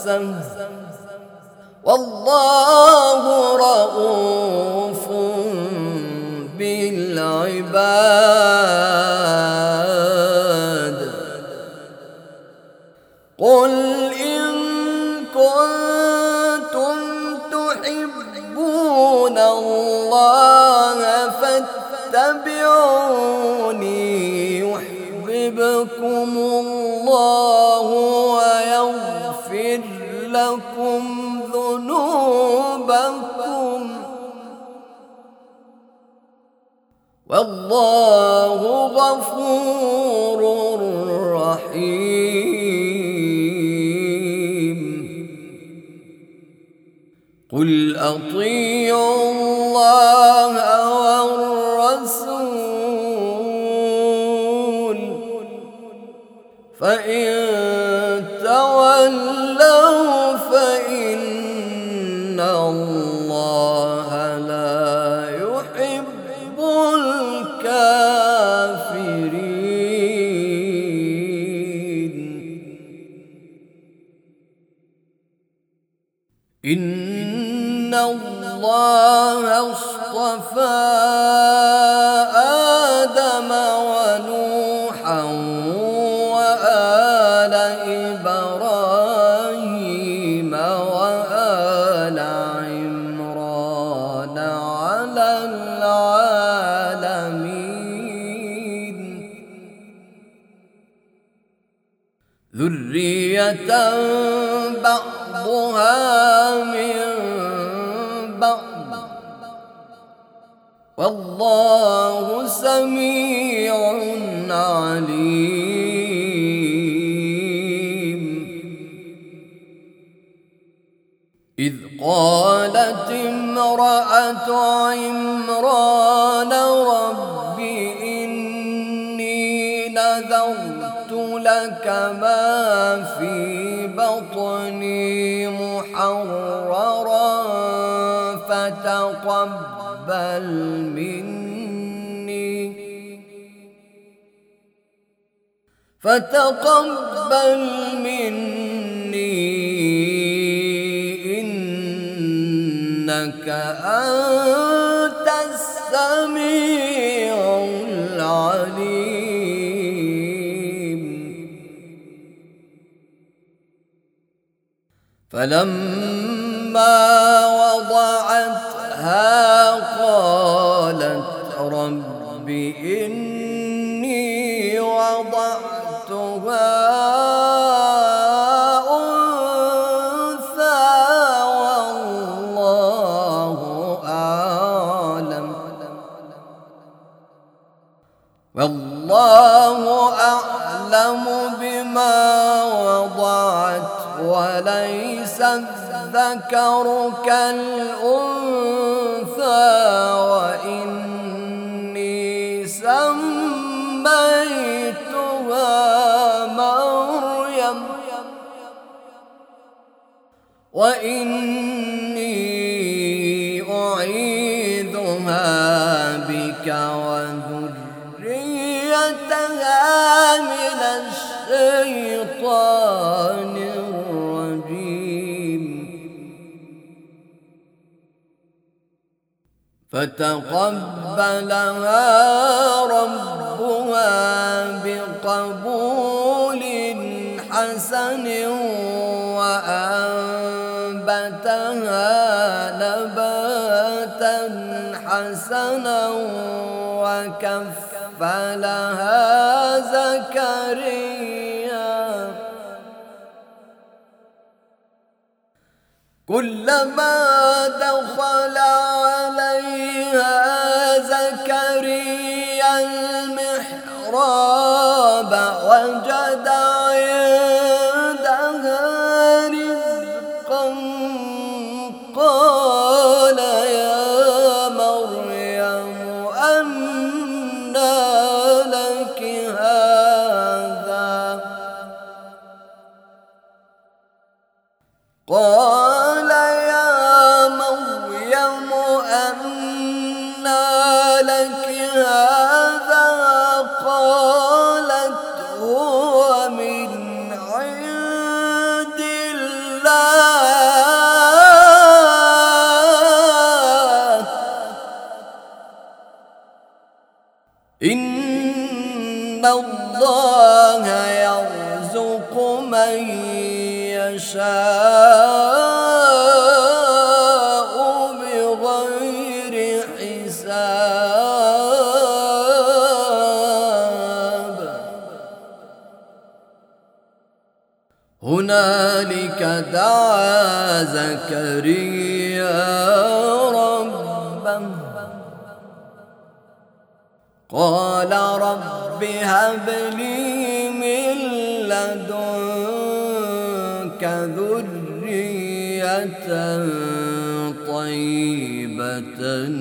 نفسه والله رؤوف بالعباد. قل إن كنتم تحبون الله فاتبعوني يحببكم الله ويغفر لكم ذنوبكم والله غفور رحيم. قل أطيعوا الله والرسول فإن تولوا فإن الله لا يحب الكافرين. إن الله اصطفى آدم ونوحا وآل إبراهيم وآل عمران على العالمين ذرية بعضها من بعض والله سميع عليم. إذ قالت امرأة عمران رب إني نذرت لك ما في بطني محررا فتقبل مني إنك أنت السميع العليم. فلما وضعتها قالت رب إني وضعتها أنثى والله أعلم بما وضعت وليس الذكر كالأنثى وإني سميتها مريم وإني أعيذها بك وذريتها من الشيطان الرجيم. فتقبلها ربها بقبول حسن وأنبتها نباتا حسنا وكفلها زكريا كلما دخل عليها زكريا المحراب وجد عندها رزقا قال يا مريم أنى لك هذا قال يا مريم أنى لك هذا قالت هو من عند الله يشاء بغير حساب. هنالك دعا زكريا ربه قال رب هب لي من لدنك ذرية طيبة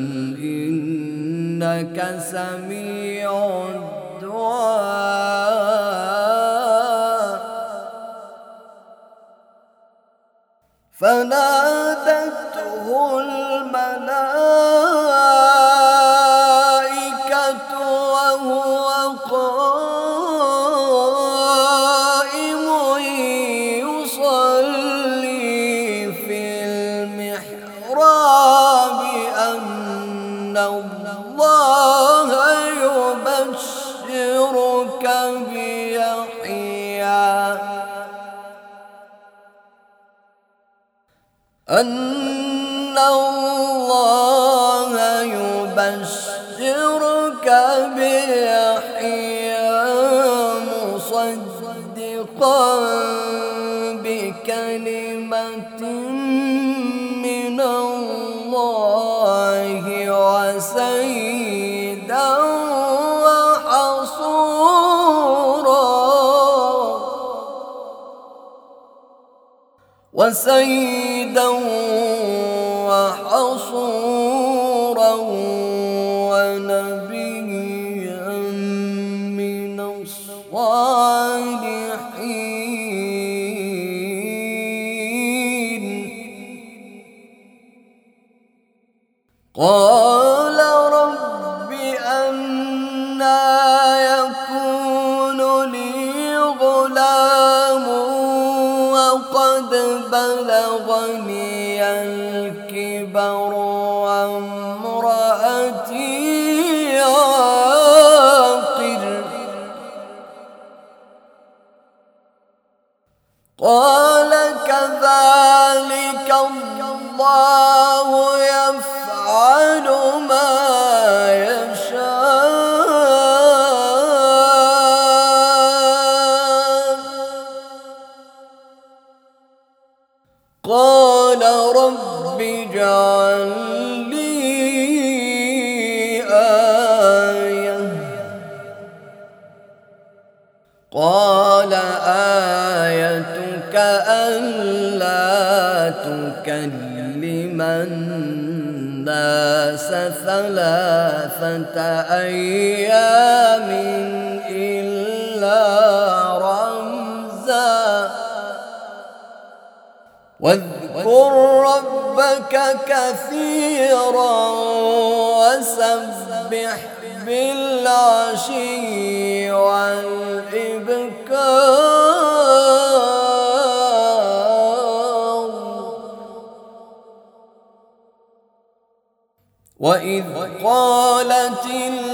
إنك سميع الدعاء. فنادته الملائكة وهو قائم يصلي في المحراب أن الله يبشرك بيحيى أن الله يبشرك بيحيى مصدقا بكلمة من الله وسيدا وحصورا ونبيا من الصالحين. قال رب أنى يكون لي غلام وقد بلغني الكبر وامرأتي عاقر. قال كذلك الله يفعل ما يشاء. قال رب اجعل لي آية. قال آيتك ألا تكلم الناس 3 أيام إلا رمزا واذكر ربك كثيرا وسبح بالعشي والإبكار. وإذ قالت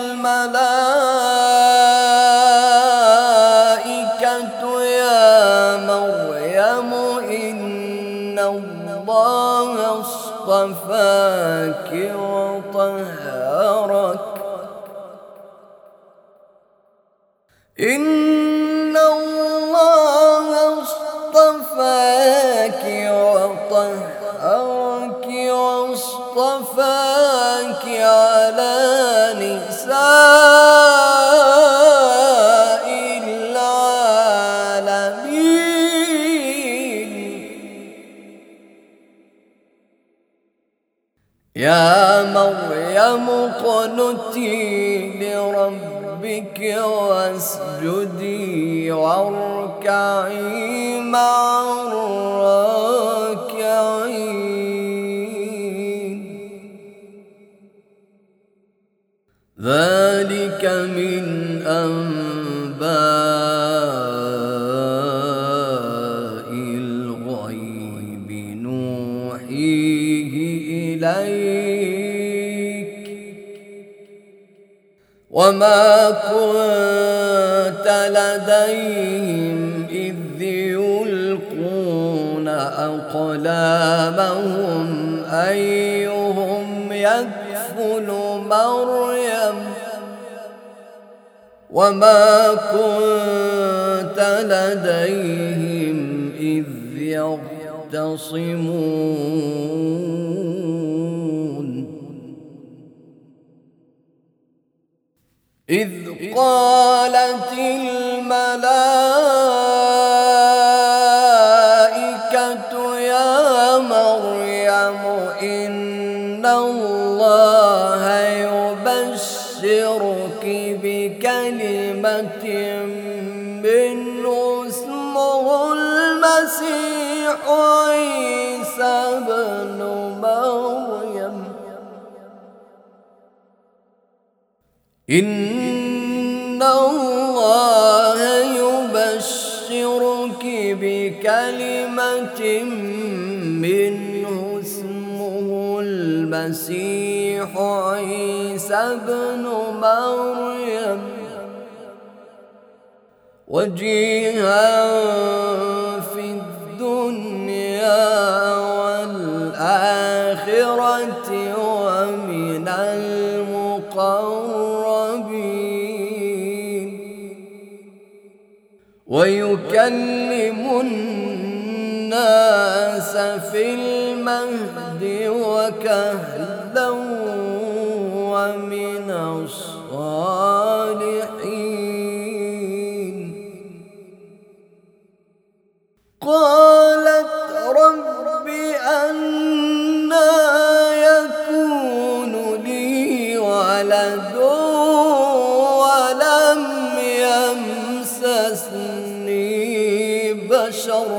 الملائكة يا مريم إن الله اصطفاك وطهرك إن الله اصطفاك وطهرك واصطفاك على نساء العالمين. يا مريم اقنتي لربك واسجدي واركعي مع الراكعين. ذلك من أنباء الغيب نوحيه إليك وما كنت لديهم إذ يلقون أقلامهم أيهم يكفل مريم وما كنت لديهم إذ يختصمون إذ قالت الملائكة يا مريم إن الله يبشرك بكلمة منه اسمه المسيح عيسى ابن مريم إن الله يبشرك بكلمة منه اسمه المسيح عيسى ابن مريم وجيها في الدنيا والآخرة ومن المقربين ويكلم الناس في المهد وكهلا ومن الصالحين قالت رب أنى يكون لي ولد ولم يمسسني بشر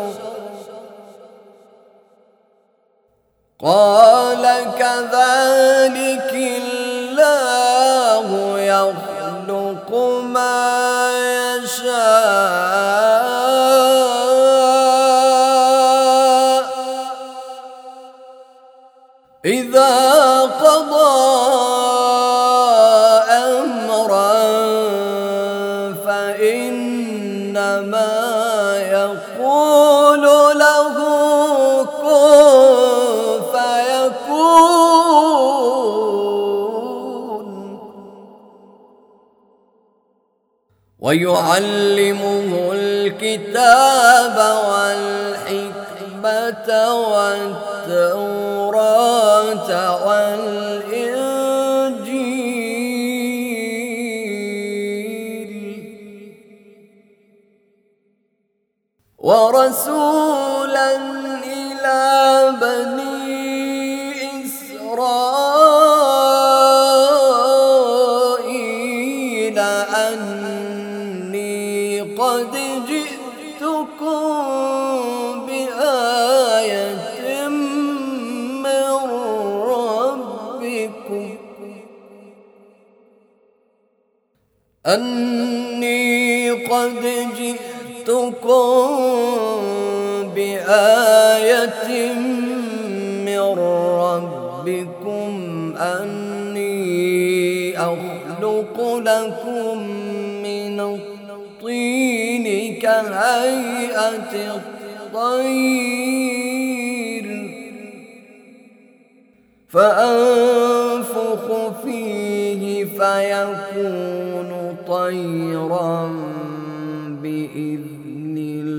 قال كذلك الله يخلق ما يشاء إذا قضى أمرا فإنما يقول له كن فيكون ويعلمه الكتاب والحكمة والتوراة والإنجيل ورسولا إلى بني إسرائيل أني قد جئتكم بآية من ربكم بآية من ربكم أني أخلق لكم من الطين كهيئة الطير فأنفخ فيه فيكون طيرا بإذن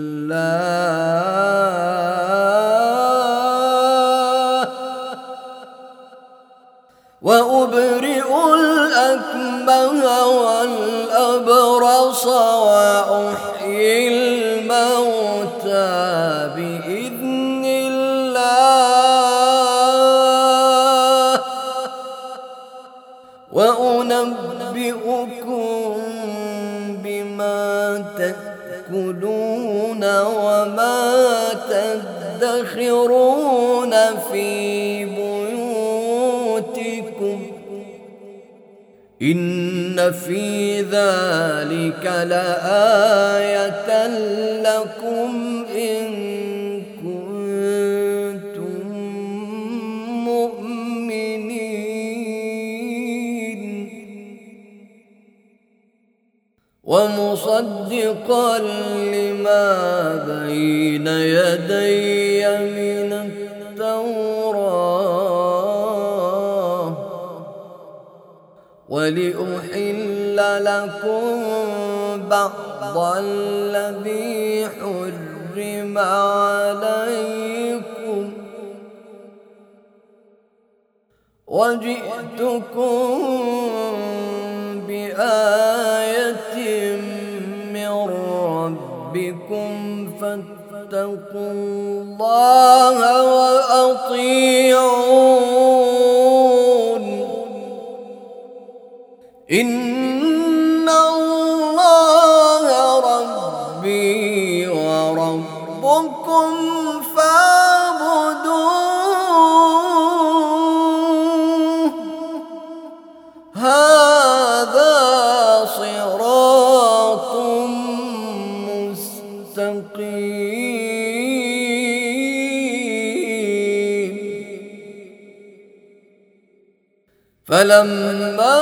الله وأبرئ الأكمه والأبرص وأحيي الموتى بإذن الله وأنبئكم بما تأكلون وما تدخرون في بيوتكم إن في ذلك لآية لكم إن كنتم مؤمنين ومصدقا لما بين يدي التوراة ولأحل لكم بعض الذي حرم عليكم وجئتكم بآية من ربكم فاتقوا الله وأطيعون إن الله ربي وربكم فاعبدوه هذا صراط مستقيم. فلما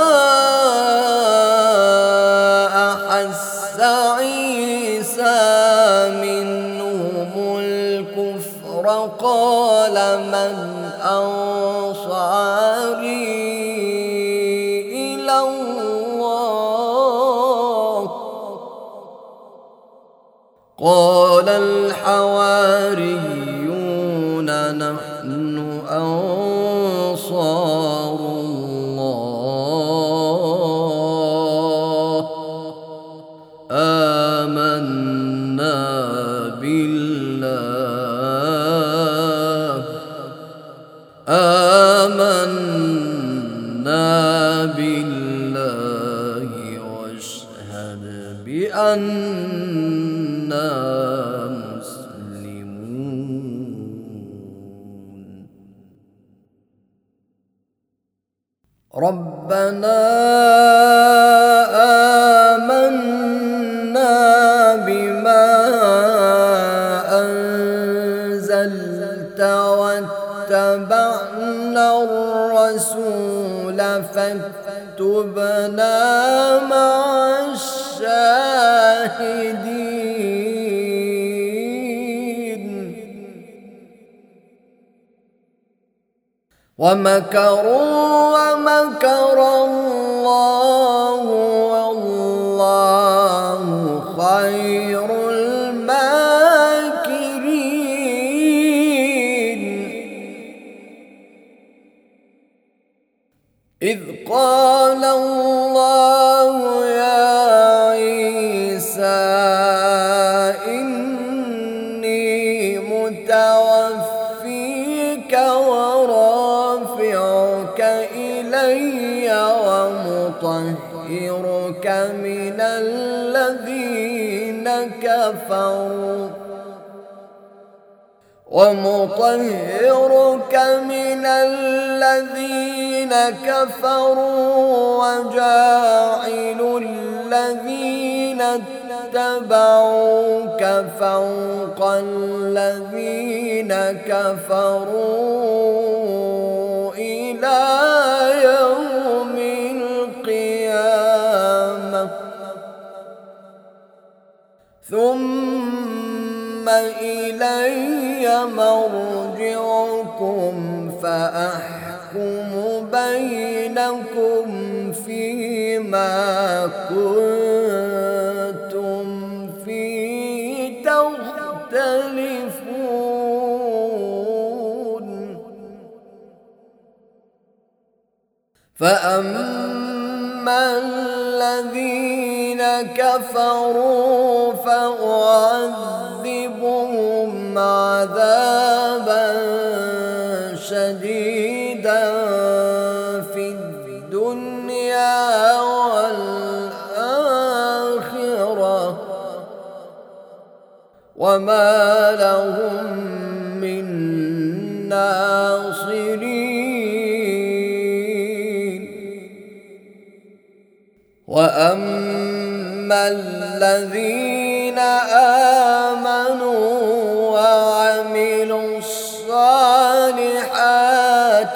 أحس عيسى منهم الكفر قال من أنصاري إلى الله قال الحواريون نحن أنصار الله آمنا بالله واشهد بأننا مسلمون. ربنا آمنا بما أنزلت واتبعنا الرسول فاكتبنا مع الشاهدين. ومكروا ومكر الله والله خير الماكرين. إذ قال الله يا عيسى إني متوفيك ورافعك إلي ومطهرك من الذين كفروا وجاعل الذين اتبعوك فوق الذين كفروا إلى يوم القيامة ثم إلي مرجعكم فأحكم بينكم فيما كنتم فيه تختلفون. فأما الذين كفروا فأعذبهم عذابا شديدا في الدنيا والآخرة وما لهم من ناصرين. وأما الذين آمنوا وعملوا الصالحات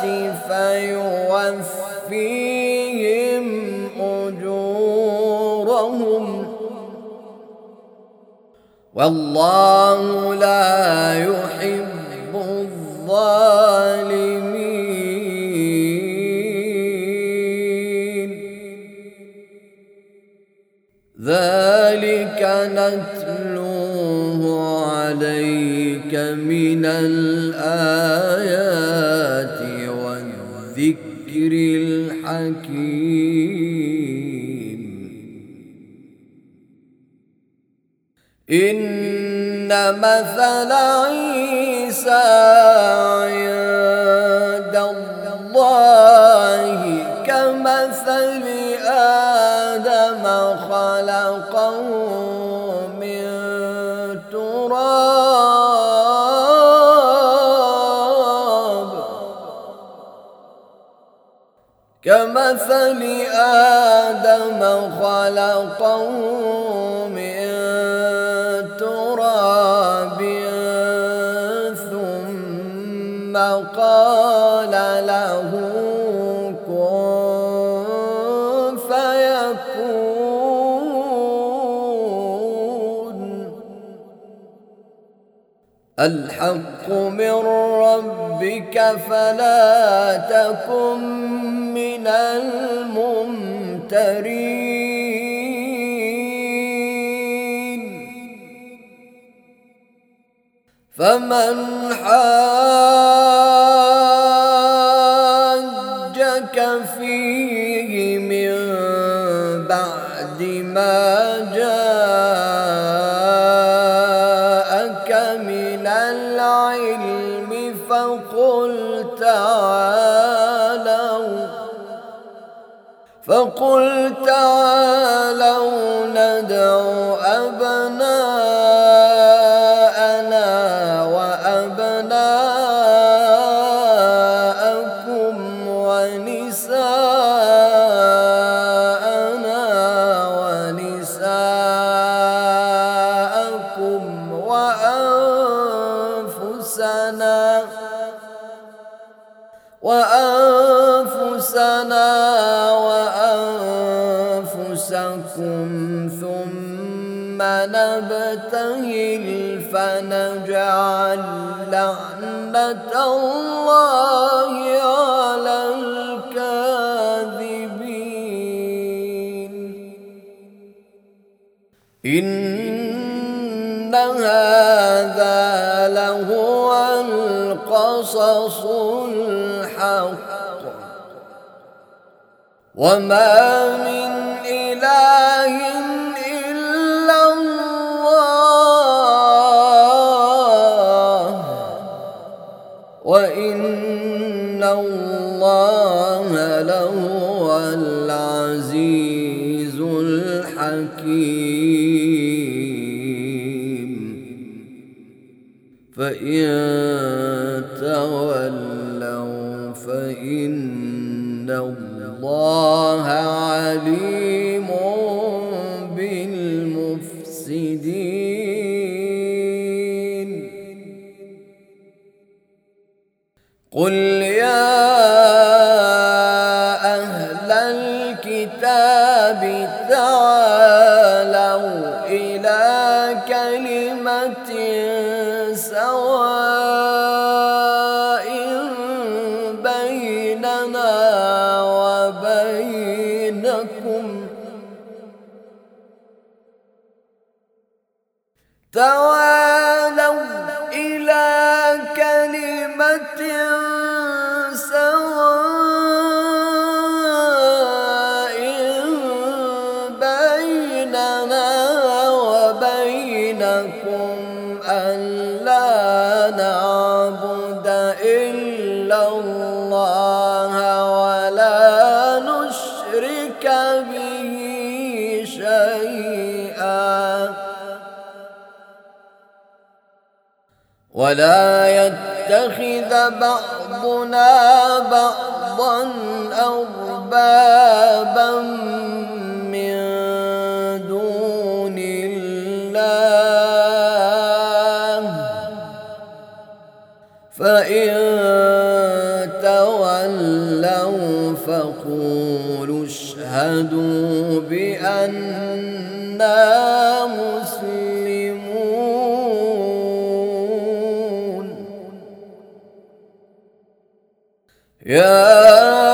فيوفيهم أجورهم والله لا يحب الظالمين. ذلك نتلوه عليك من الآيات والذكر الحكيم. إن مثل عيسى عند الله كمثل آدم خلقه من تراب كمثل آدم خلقه من تراب ثم قال له كن فيكون. الحق من ربك فلا تكن من الممترين. فمن حاجك فيه من بعد ما جاءك من العلم فقل تعالوا ندع أبناءنا وأبناءكم ونساءنا ونساءكم وأنفسنا وأنفسكم ثم نبتهل فنجعل لعنة الله على الكاذبين. إن هذا لهو القصص الحق وما من إله إلا الله وإن الله لهو العزيز الحكيم. فإن تولوا فإن الله عليم بالمفسدين. قل يا أهل الكتاب تعالوا إلى كلمة سواء بيننا وبينكم تعالوا إلى كلمة سواء بيننا وبينكم ألا نعبد إلا الله ولا نشرك به شيئا ولا يتخذ بعضنا بعضا أربابا من دون الله فإن تولوا فقولوا اشهدوا بأننا مسلمون. يا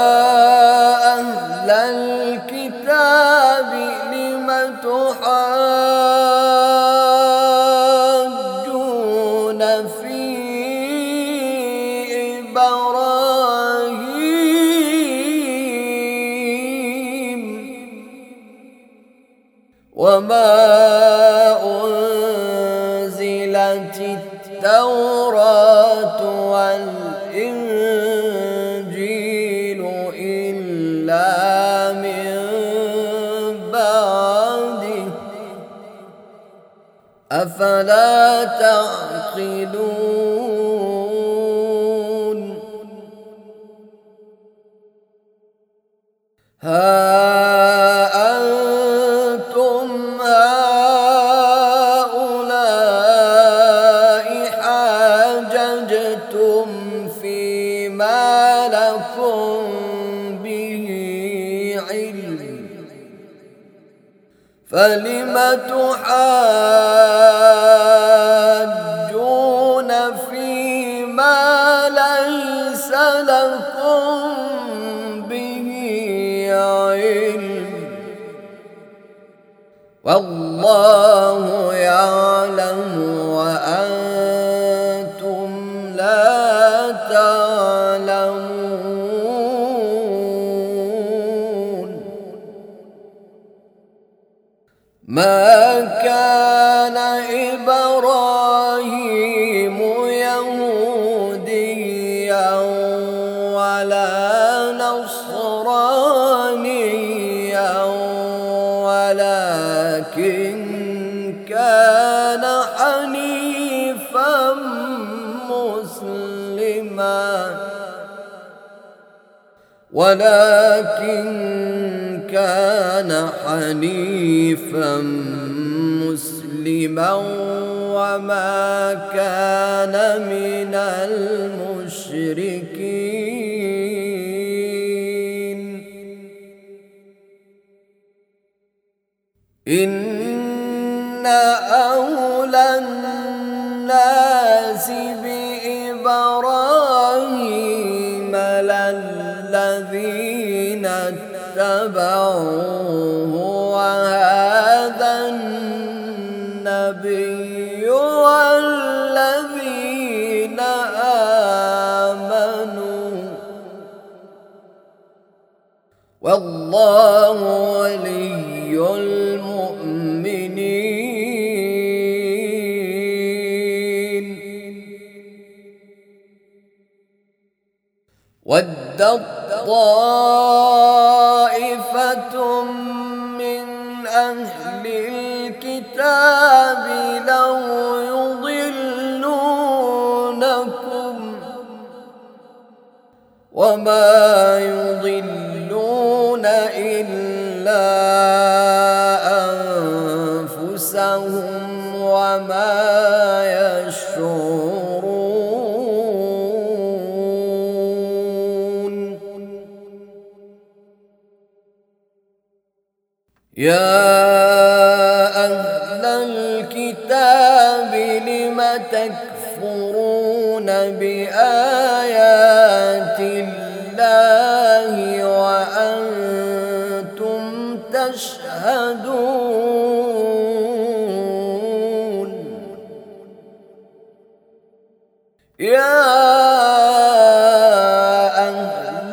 أهل الكتاب لم تحاجون في إبراهيم وما أنزلت التوراة والإنجيل إلا من بعده أفلا تعقلون ها أنتم هؤلاء حاججتم فيما لكم به علم فلم تحاجون فيما ليس لكم به علم والله يعلم وأنتم لا تعلمون ما كان إبراهيم يهوديا ولا نصرانيا ولكن كان حنيفا مسلما وما كان من المشركين إن أولى الناس بإبراهيم للذين اتبعوه وهذا النبي والذين آمنوا والله ولي المؤمنين ودت طائفة من أهل الكتاب لو يضلونكم وما يضلون إلا أنفسهم وما يشعرون يا أهل الكتاب لم تكفرون بآيات الله وأنتم تشهدون يا أهل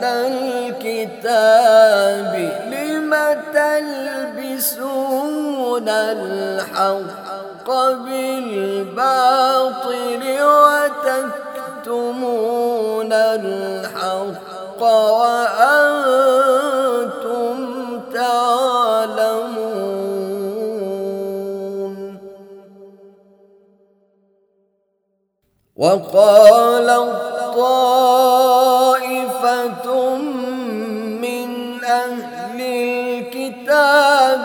الكتاب لم تلبسون الحق بالباطل وتكتمون الحق وأنتم تعلمون وقال طائفة من أهل الكتاب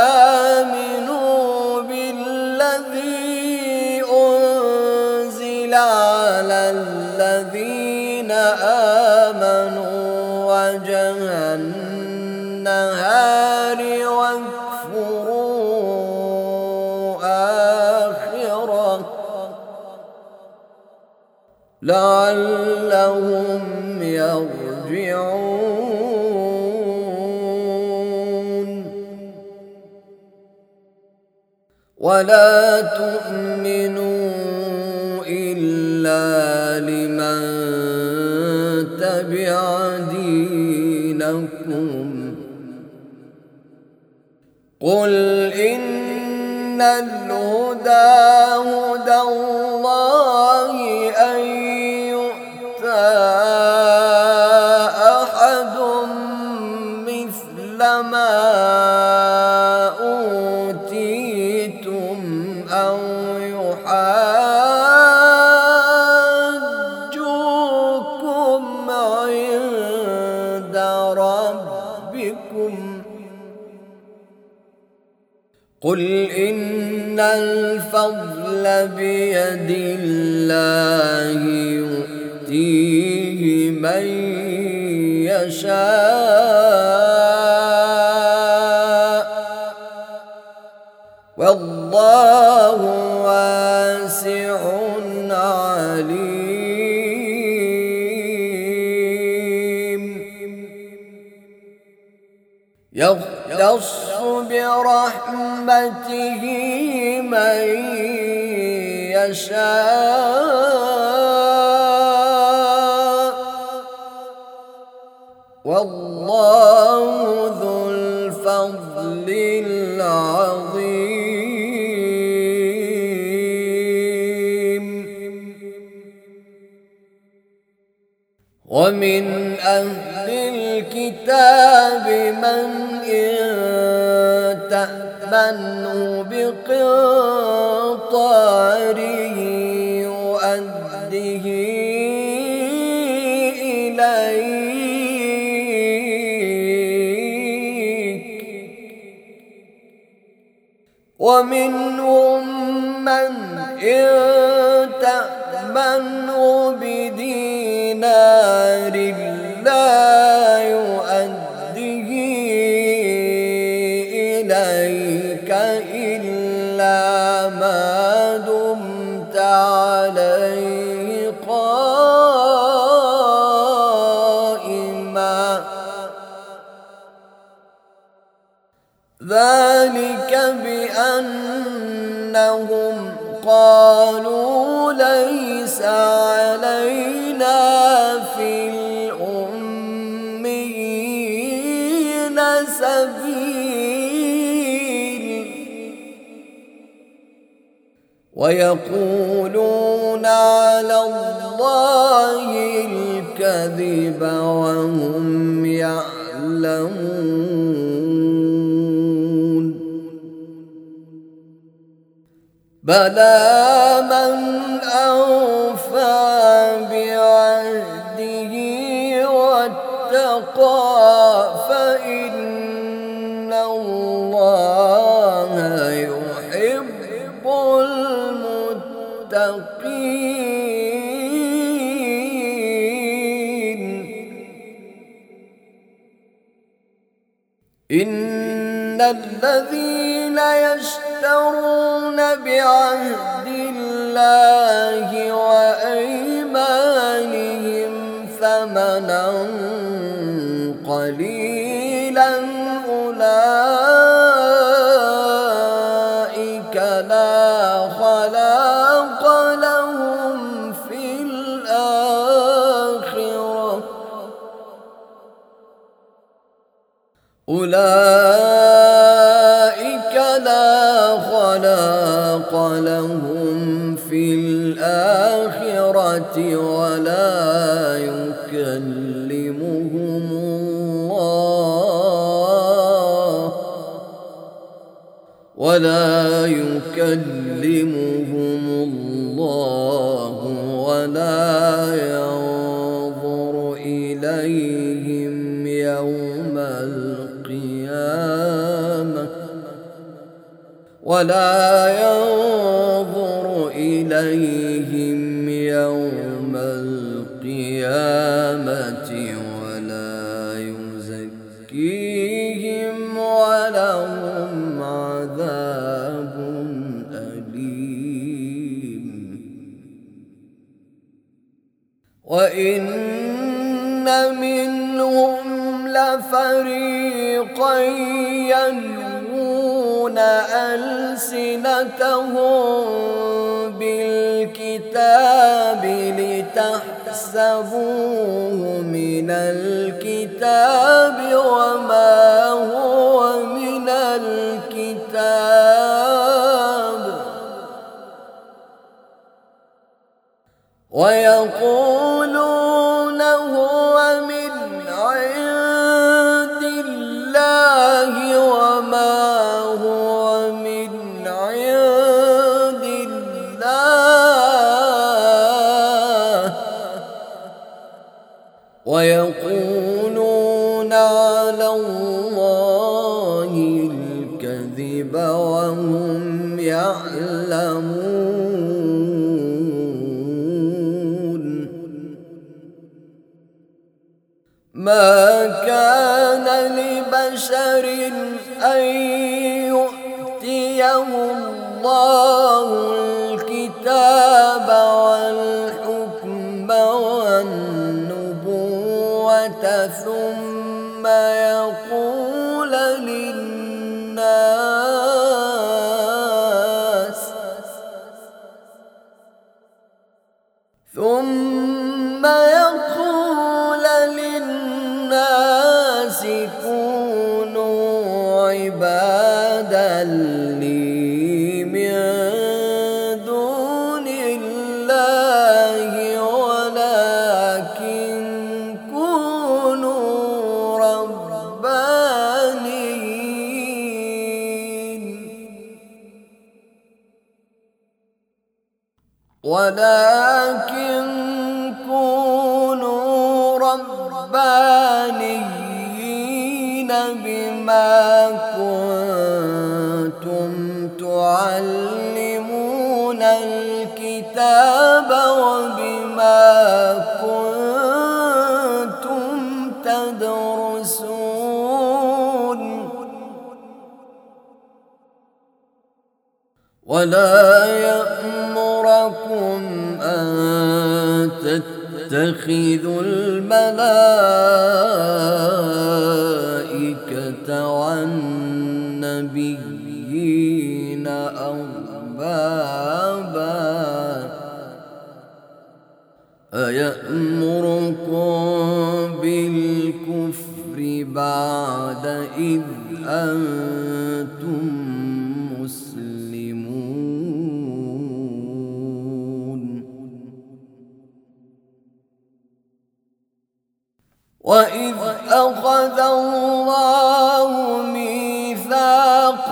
آمنوا بالذي أنزل على الذين آمنوا وجه النهار واكفروا آخره لعلهم يرجعون يرجعون ولا تؤمنوا إلا لمن تبع دينكم قل إن الهدى هدى الله أن يؤتى أحد مثل ما أوتيتم أو يحاجوكم عند ربكم قل إن الفضل بيد الله يؤتيه من يشاء والله واسع عليم يختص برحمته من يشاء والله ذو الفضل العظيم ومن أهل الكتاب من إن تأمنه بقنطار يؤده إليك ومنهم من إن تأمنه بدينار لا يؤده إليك إلا ما دمت عليه قائما ذلك بأنهم قالوا ليس علينا في الأميين سبيل ويقولون على الله الكذب وهم يعلمون بلى من أوفى بعهده واتقى فإن الله يحب المتقين إن الذين يشترون بعهد الله وأيمانهم ثمنا قليلا أولئك لا خلاق لهم في الآخرة أولئك لا خلاق لهم في الآخرة ولا يكلمهم الله ولا ينظر إليهم يوم القيامة ولا يزكيهم ولهم عذاب أليم وإن منهم لفريقا يلوون ألسنتهم بالكتاب لتحسبوه من الكتاب وما هو من الكتاب ويقولون هو من عند الله وما هو من عند الله ويقولون على الله الكذب وهم يعلمون. ما كان لبشر أن يؤتيه الله الكتاب والحكم والنبوة ثم يقول للناس كونوا عبادا لي من دون الله ولكن كونوا ربانيين بما كنتم تعلمون الكتاب وبما كنتم تدرسون ولا يأمركم أن تتخذوا الملائكة والنبيين أربابا أيأمركم بالكفر بعد إذ أنتم مسلمون. وإذ أخذ الله ميثاق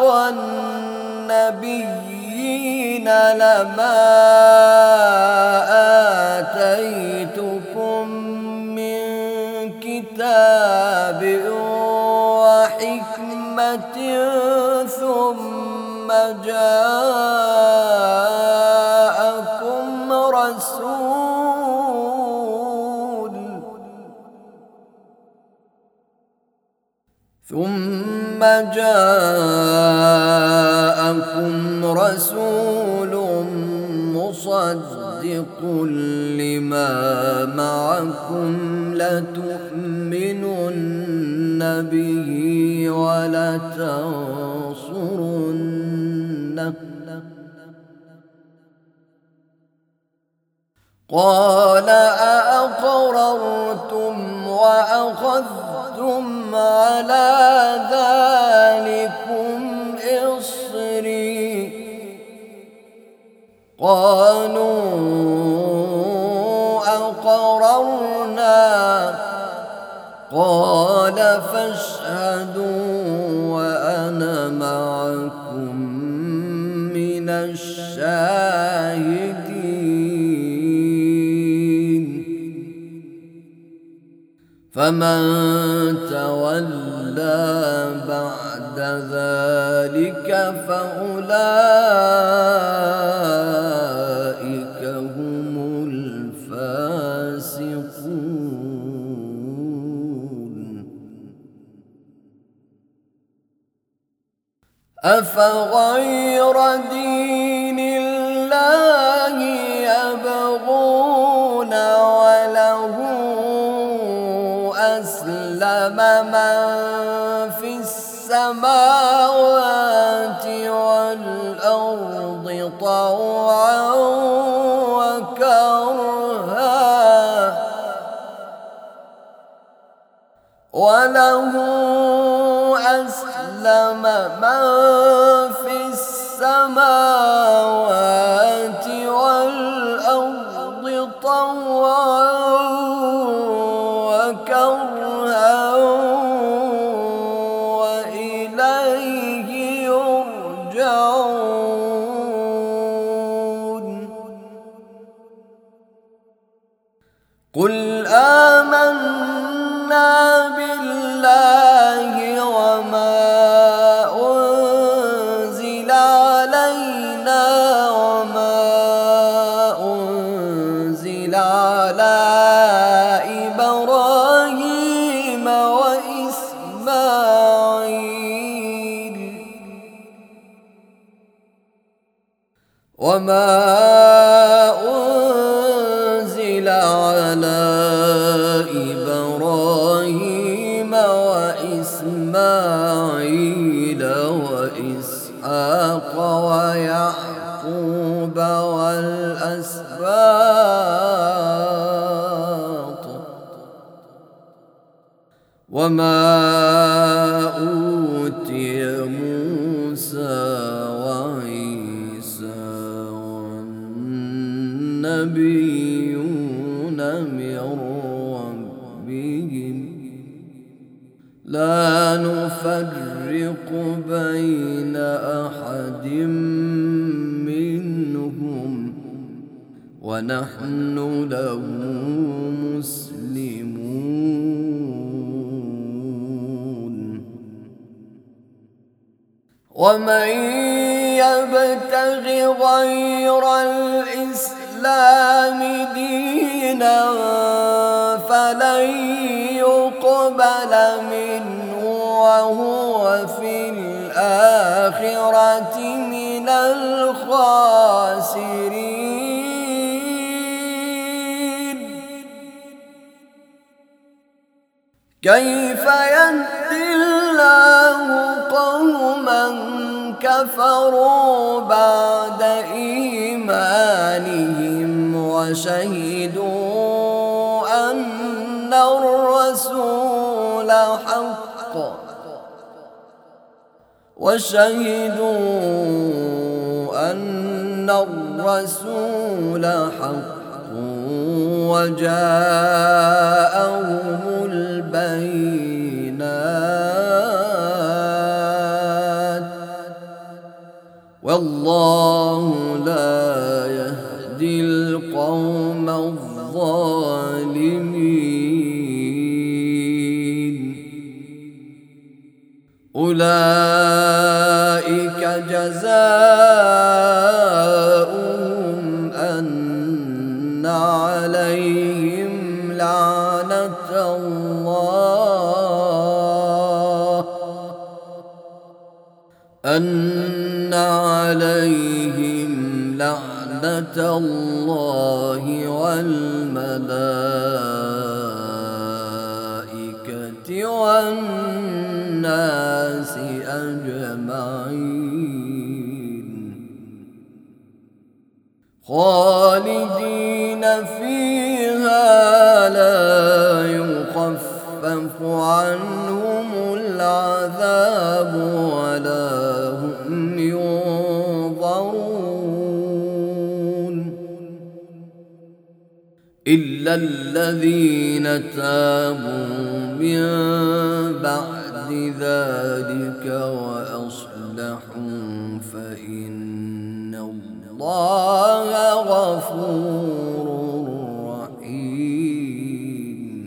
النبيين لما آتيتكم من كتاب وحكمة ثم جاءكم رسول مصدق لما معكم لتؤمنن به ولتنصرنه قال أأقررتم وأخذتم على ذلكم إصري قالوا أقررنا قال فاشهدوا وأنا معكم من الشاهدين. فمن تولى بعد ذلك فأولئك هم الفاسقون. أفغير دين الله يبغون وله أسلم من في السماوات والأرض طوعا وكرها وله أسلم من في السماوات والأرض طوعا وكرها وإليه يرجعون. قل آمنا بالله وما أنزل علينا وما أنزل على إبراهيم وإسماعيل وما أنزل على إبراهيم وإسماعيل وإسحاق ويعقوب والأسباط وما أوتي موسى وعيسى والنبيون من ربهم لا نفرق بين أحد منهم ونحن له مسلمون. ومن يبتغ غير الإسلام دينا فلن يقبل منه وهو في الآخرة من الخاسرين. كيف يهدي الله قوما كفروا بعد إيمانهم وشهدوا أن الرسول حق وجاءهم البينات والله لا يهدي القوم الظالمين. أولئك جزاؤهم أن عليهم لعنة الله والملائكة والناس أجمعين خالدين فيها لا يخفف عنهم العذاب ولا هم ينظرون إلا الذين تابوا من بعد ذلك وأصلحوا فإن الله غفور رحيم.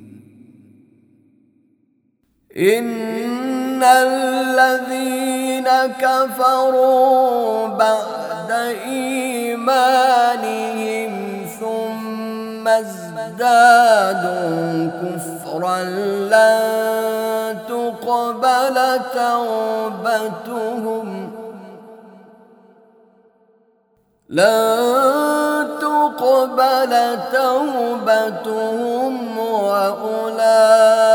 إن الذين كفروا بعد إيمانهم ثم ازدادوا كفرا لن تقبل توبتهم وأولئك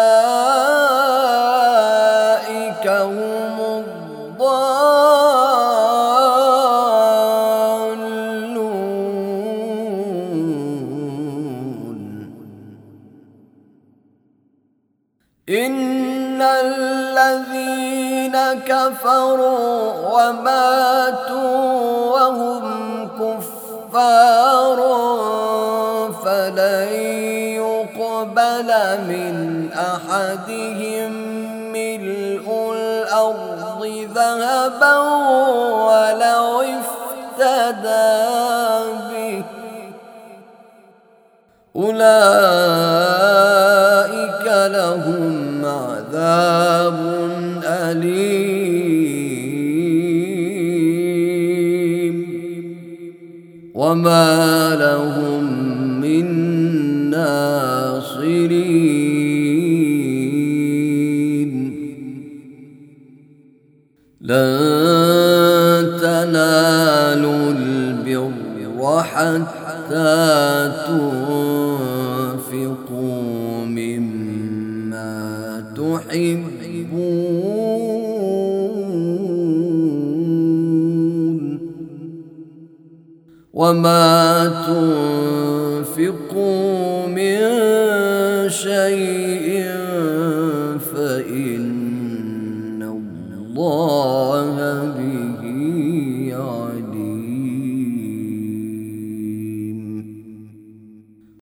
إن الذين كفروا وماتوا وهم كفار فلن يقبل من أحدهم ملء الأرض ذهبا ولو افتدى به أولئك لهم عذاب أليم وما لهم من ناصرين لن تنالوا البر حتى تنفقوا مما تحبون وما تنفقوا من شيء فإن الله